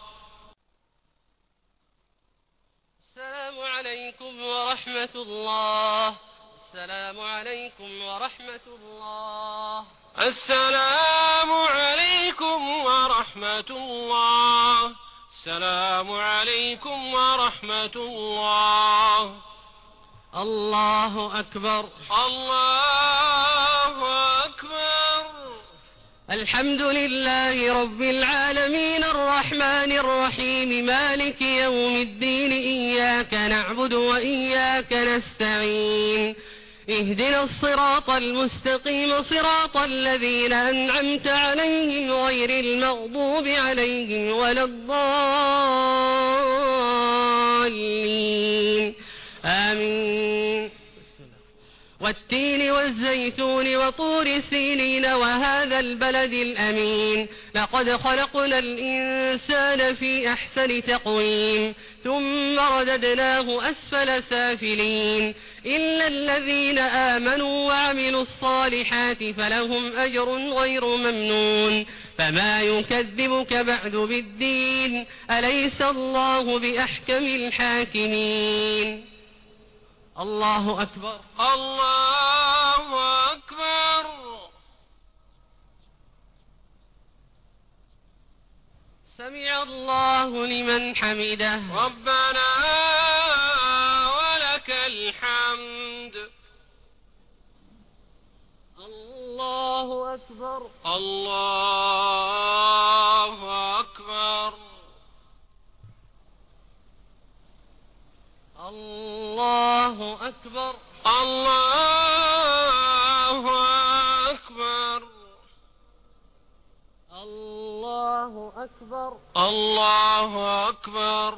Speaker 3: السلام عليكم ورحمة الله. السلام عليكم ورحمة الله.
Speaker 1: السلام عليكم ورحمة الله. السلام عليكم ورحمة الله.
Speaker 3: الله أكبر.
Speaker 1: الله أكبر.
Speaker 3: الحمد لله رب العالمين الرحمن الرحيم مالك يوم الدين إياك نعبد وإياك نستعين اهدنا الصراط المستقيم صراط الذين أنعمت عليهم غير المغضوب عليهم ولا الضالين آمين. والتين والزيتون وطور سينين وهذا البلد الأمين لقد خلقنا الإنسان في أحسن تقويم ثم رددناه أسفل سافلين إلا الذين آمنوا وعملوا الصالحات فلهم أجر غير ممنون فما يكذبك بعد بالدين أليس الله بأحكم الحاكمين. الله أكبر.
Speaker 1: الله أكبر.
Speaker 3: سمع الله لمن حمده.
Speaker 1: ربنا ولك الحمد.
Speaker 3: الله أكبر.
Speaker 1: الله أكبر.
Speaker 3: الله أكبر.
Speaker 1: الله أكبر.
Speaker 3: الله أكبر.
Speaker 1: الله أكبر.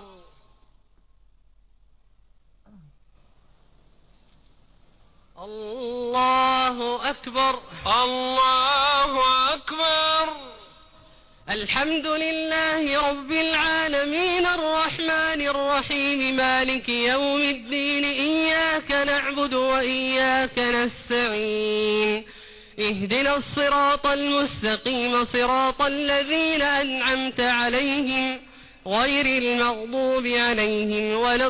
Speaker 3: الله أكبر.
Speaker 1: الله أكبر.
Speaker 3: الحمد لله رب العالمين الرحمن الرحيم مالك يوم الدين إياك نعبد وإياك نستعين اهدنا الصراط المستقيم صراط الذين أنعمت عليهم غير المغضوب عليهم ولا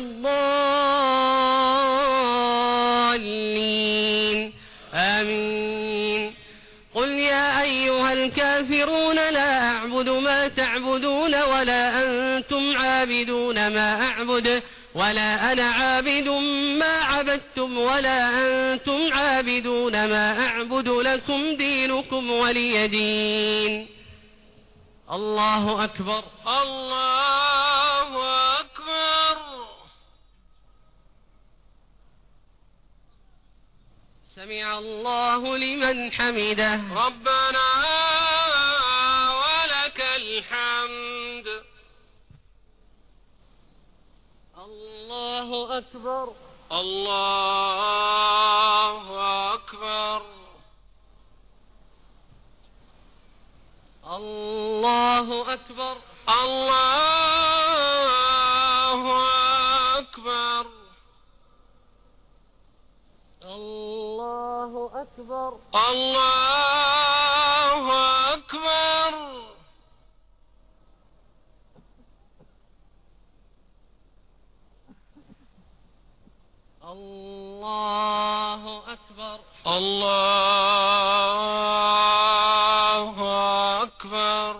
Speaker 3: الضالين آمين. قل يا أيها الكافرون لا أعبد ما تعبدون ولا أنتم عابدون ما أعبد ولا أنا عابد ما عبدتم ولا أنتم عابدون ما أعبد لكم دينكم ولي دين. الله أكبر.
Speaker 1: الله أكبر.
Speaker 3: سمع الله لمن حمده.
Speaker 1: ربنا ولك الحمد.
Speaker 3: الله أكبر.
Speaker 1: الله أكبر.
Speaker 3: الله أكبر.
Speaker 1: الله أكبر.
Speaker 3: الله أكبر.
Speaker 1: الله أكبر.
Speaker 3: الله أكبر.
Speaker 1: الله أكبر.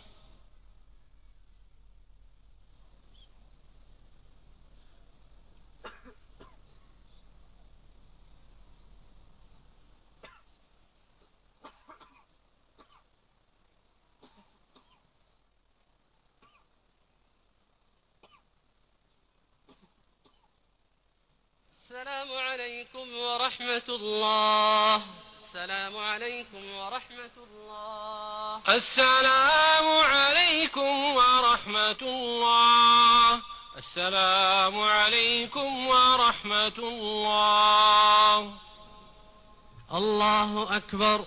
Speaker 3: السلام عليكم ورحمة الله. السلام عليكم ورحمة الله.
Speaker 1: السلام عليكم ورحمة الله. السلام عليكم ورحمة الله.
Speaker 3: الله أكبر.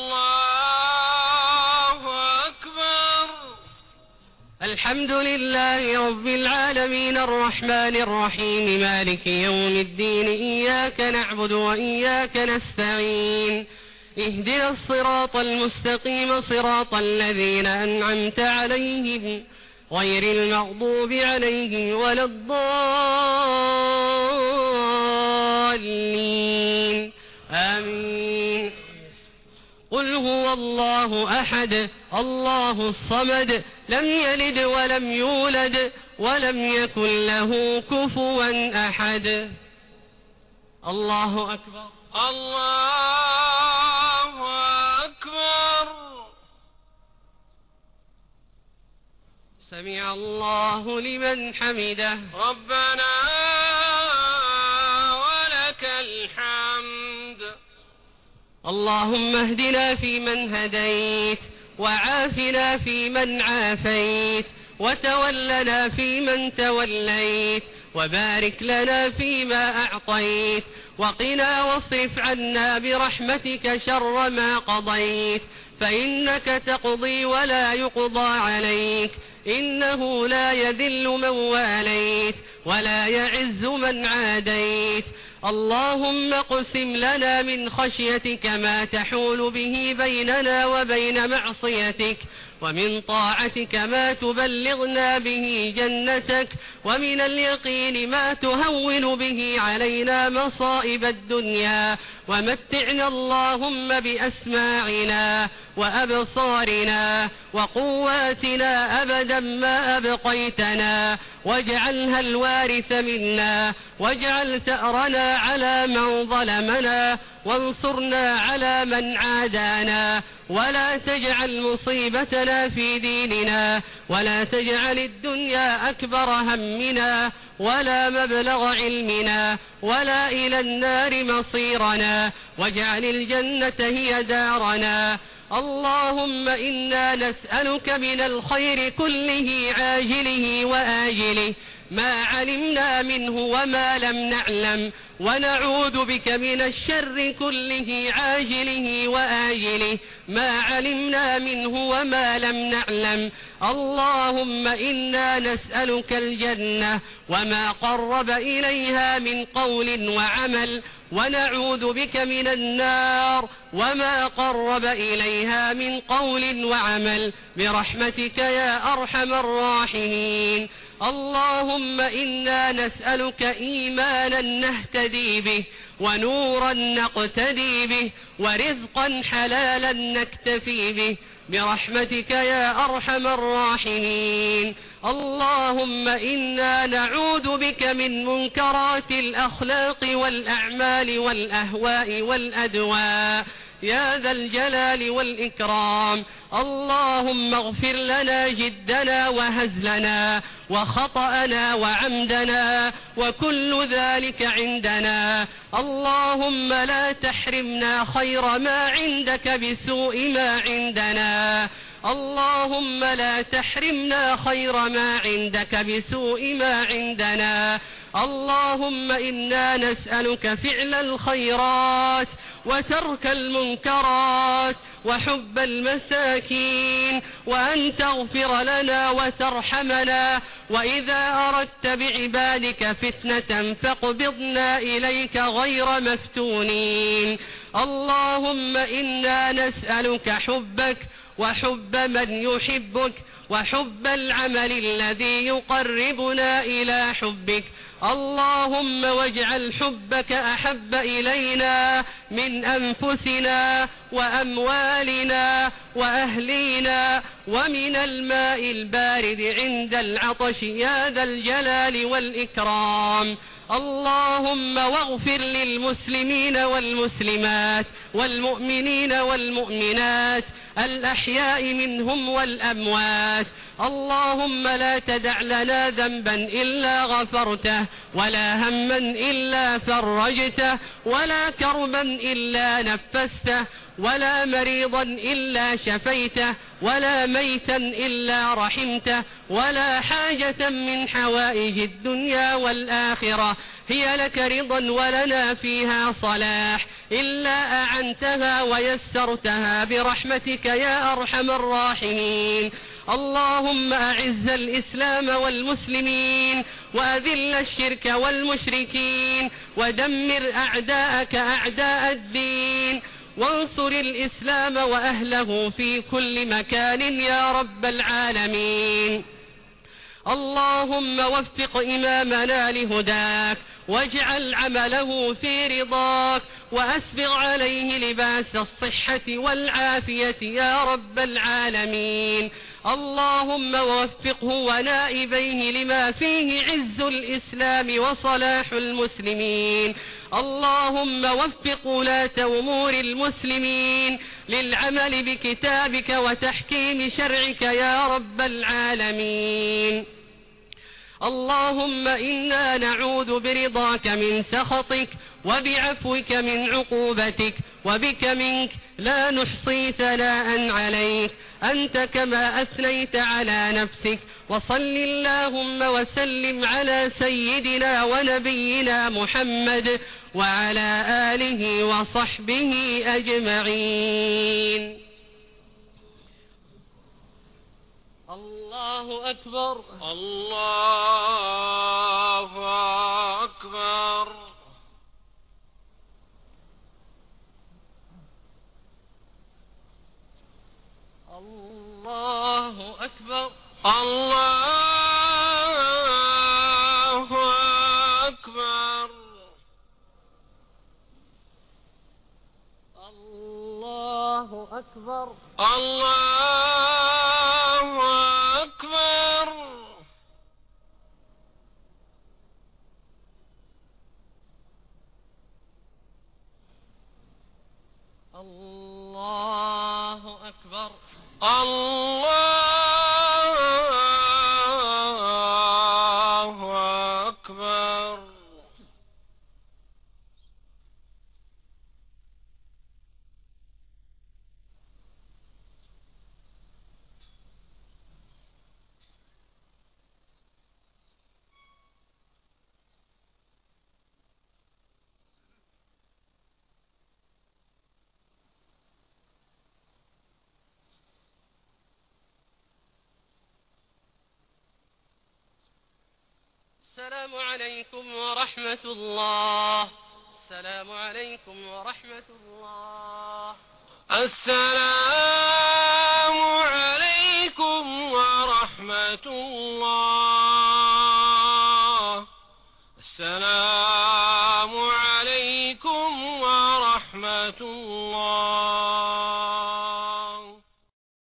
Speaker 1: الله أكبر.
Speaker 3: الحمد لله رب العالمين الرحمن الرحيم مالك يوم الدين إياك نعبد وإياك نستعين اهدنا الصراط المستقيم صراط الذين أنعمت عليهم غير المغضوب عليهم ولا الضالين آمين. قل هو الله أحد الله الصمد لم يلد ولم يولد ولم يكن له كفوا أحد. الله أكبر.
Speaker 1: الله أكبر.
Speaker 3: سمع الله لمن حمده.
Speaker 1: ربنا ولك الحمد.
Speaker 3: اللهم اهدنا فيمن هديت وعافنا فيمن عافيت وتولنا فيمن توليت وبارك لنا فيما أعطيت وقنا واصرف عنا برحمتك شر ما قضيت فإنك تقضي ولا يقضى عليك إنه لا يذل من واليت ولا يعز من عاديت. اللهم اقسم لنا من خشيتك ما تحول به بيننا وبين معصيتك ومن طاعتك ما تبلغنا به جنتك ومن اليقين ما تهون به علينا مصائب الدنيا ومتعنا اللهم بأسماعنا وأبصارنا وقواتنا أبدا ما أبقيتنا واجعلها الوارث منا واجعل ثأرنا على من ظلمنا وانصرنا على من عادانا ولا تجعل مصيبتنا في ديننا ولا تجعل الدنيا أكبر همنا ولا مبلغ علمنا ولا إلى النار مصيرنا واجعل الجنة هي دارنا. اللهم إنا نسألك من الخير كله عاجله وآجله ما علمنا منه وما لم نعلم ونعوذ بك من الشر كله عاجله وآجله ما علمنا منه وما لم نعلم. اللهم إنا نسألك الجنة وما قرب إليها من قول وعمل ونعوذ بك من النار وما قرب إليها من قول وعمل برحمتك يا أرحم الراحمين. اللهم إنا نسألك إيمانا نهتدي به ونورا نقتدي به ورزقا حلالا نكتفي به برحمتك يا أرحم الراحمين. اللهم إنا نعوذ بك من منكرات الأخلاق والأعمال والأهواء والأدواء يا ذا الجلال والإكرام. اللهم اغفر لنا جدنا وهزلنا وخطأنا وعمدنا وكل ذلك عندنا. اللهم لا تحرمنا خير ما عندك بسوء ما عندنا. اللهم لا تحرمنا خير ما عندك بسوء ما عندنا. اللهم إنا نسألك فعل الخيرات وترك المنكرات وحب المساكين، وأن تغفر لنا وترحمنا، وإذا أردت بعبادك فتنة فاقبضنا إليك غير مفتونين. اللهم إنا نسألك حبك وحب من يحبك وحب العمل الذي يقربنا إلى حبك. اللهم واجعل حبك أحب إلينا من أنفسنا وأموالنا وأهلينا ومن الماء البارد عند العطش يا ذا الجلال والإكرام. اللهم واغفر للمسلمين والمسلمات والمؤمنين والمؤمنات الأحياء منهم والأموات. اللهم لا تدع لنا ذنبا إلا غفرته، ولا هما إلا فرجته، ولا كربا إلا نفسته، ولا مريضا إلا شفيته، ولا ميتا إلا رحمته، ولا حاجة من حوائج الدنيا والآخرة هي لك رضا ولنا فيها صلاح إلا أعنتها ويسرتها برحمتك يا أرحم الراحمين. اللهم أعز الإسلام والمسلمين وأذل الشرك والمشركين ودمر أعداءك أعداء الدين، وانصر الإسلام وأهله في كل مكان يا رب العالمين. اللهم وفق إمامنا لهداك واجعل عمله في رضاك، وأسبغ عليه لباس الصحة والعافية يا رب العالمين. اللهم وفقه ونائبيه لما فيه عز الإسلام وصلاح المسلمين. اللهم وفق ولاة أمور المسلمين للعمل بكتابك وتحكيم شرعك يا رب العالمين. اللهم إنا نعوذ برضاك من سخطك وبعفوك من عقوبتك، وبك منك لا نحصي ثناء عليك أنت كما أثنيت على نفسك. وصل اللهم وسلم على سيدنا ونبينا محمد وعلى آله وصحبه أجمعين. الله أكبر.
Speaker 1: الله أكبر.
Speaker 3: الله أكبر.
Speaker 1: الله أكبر.
Speaker 3: الله أكبر.
Speaker 1: الله أكبر.
Speaker 3: الله أكبر.
Speaker 1: الله أكبر.
Speaker 3: السلام عليكم ورحمة الله. السلام عليكم ورحمة الله.
Speaker 1: السلام عليكم ورحمة الله. السلام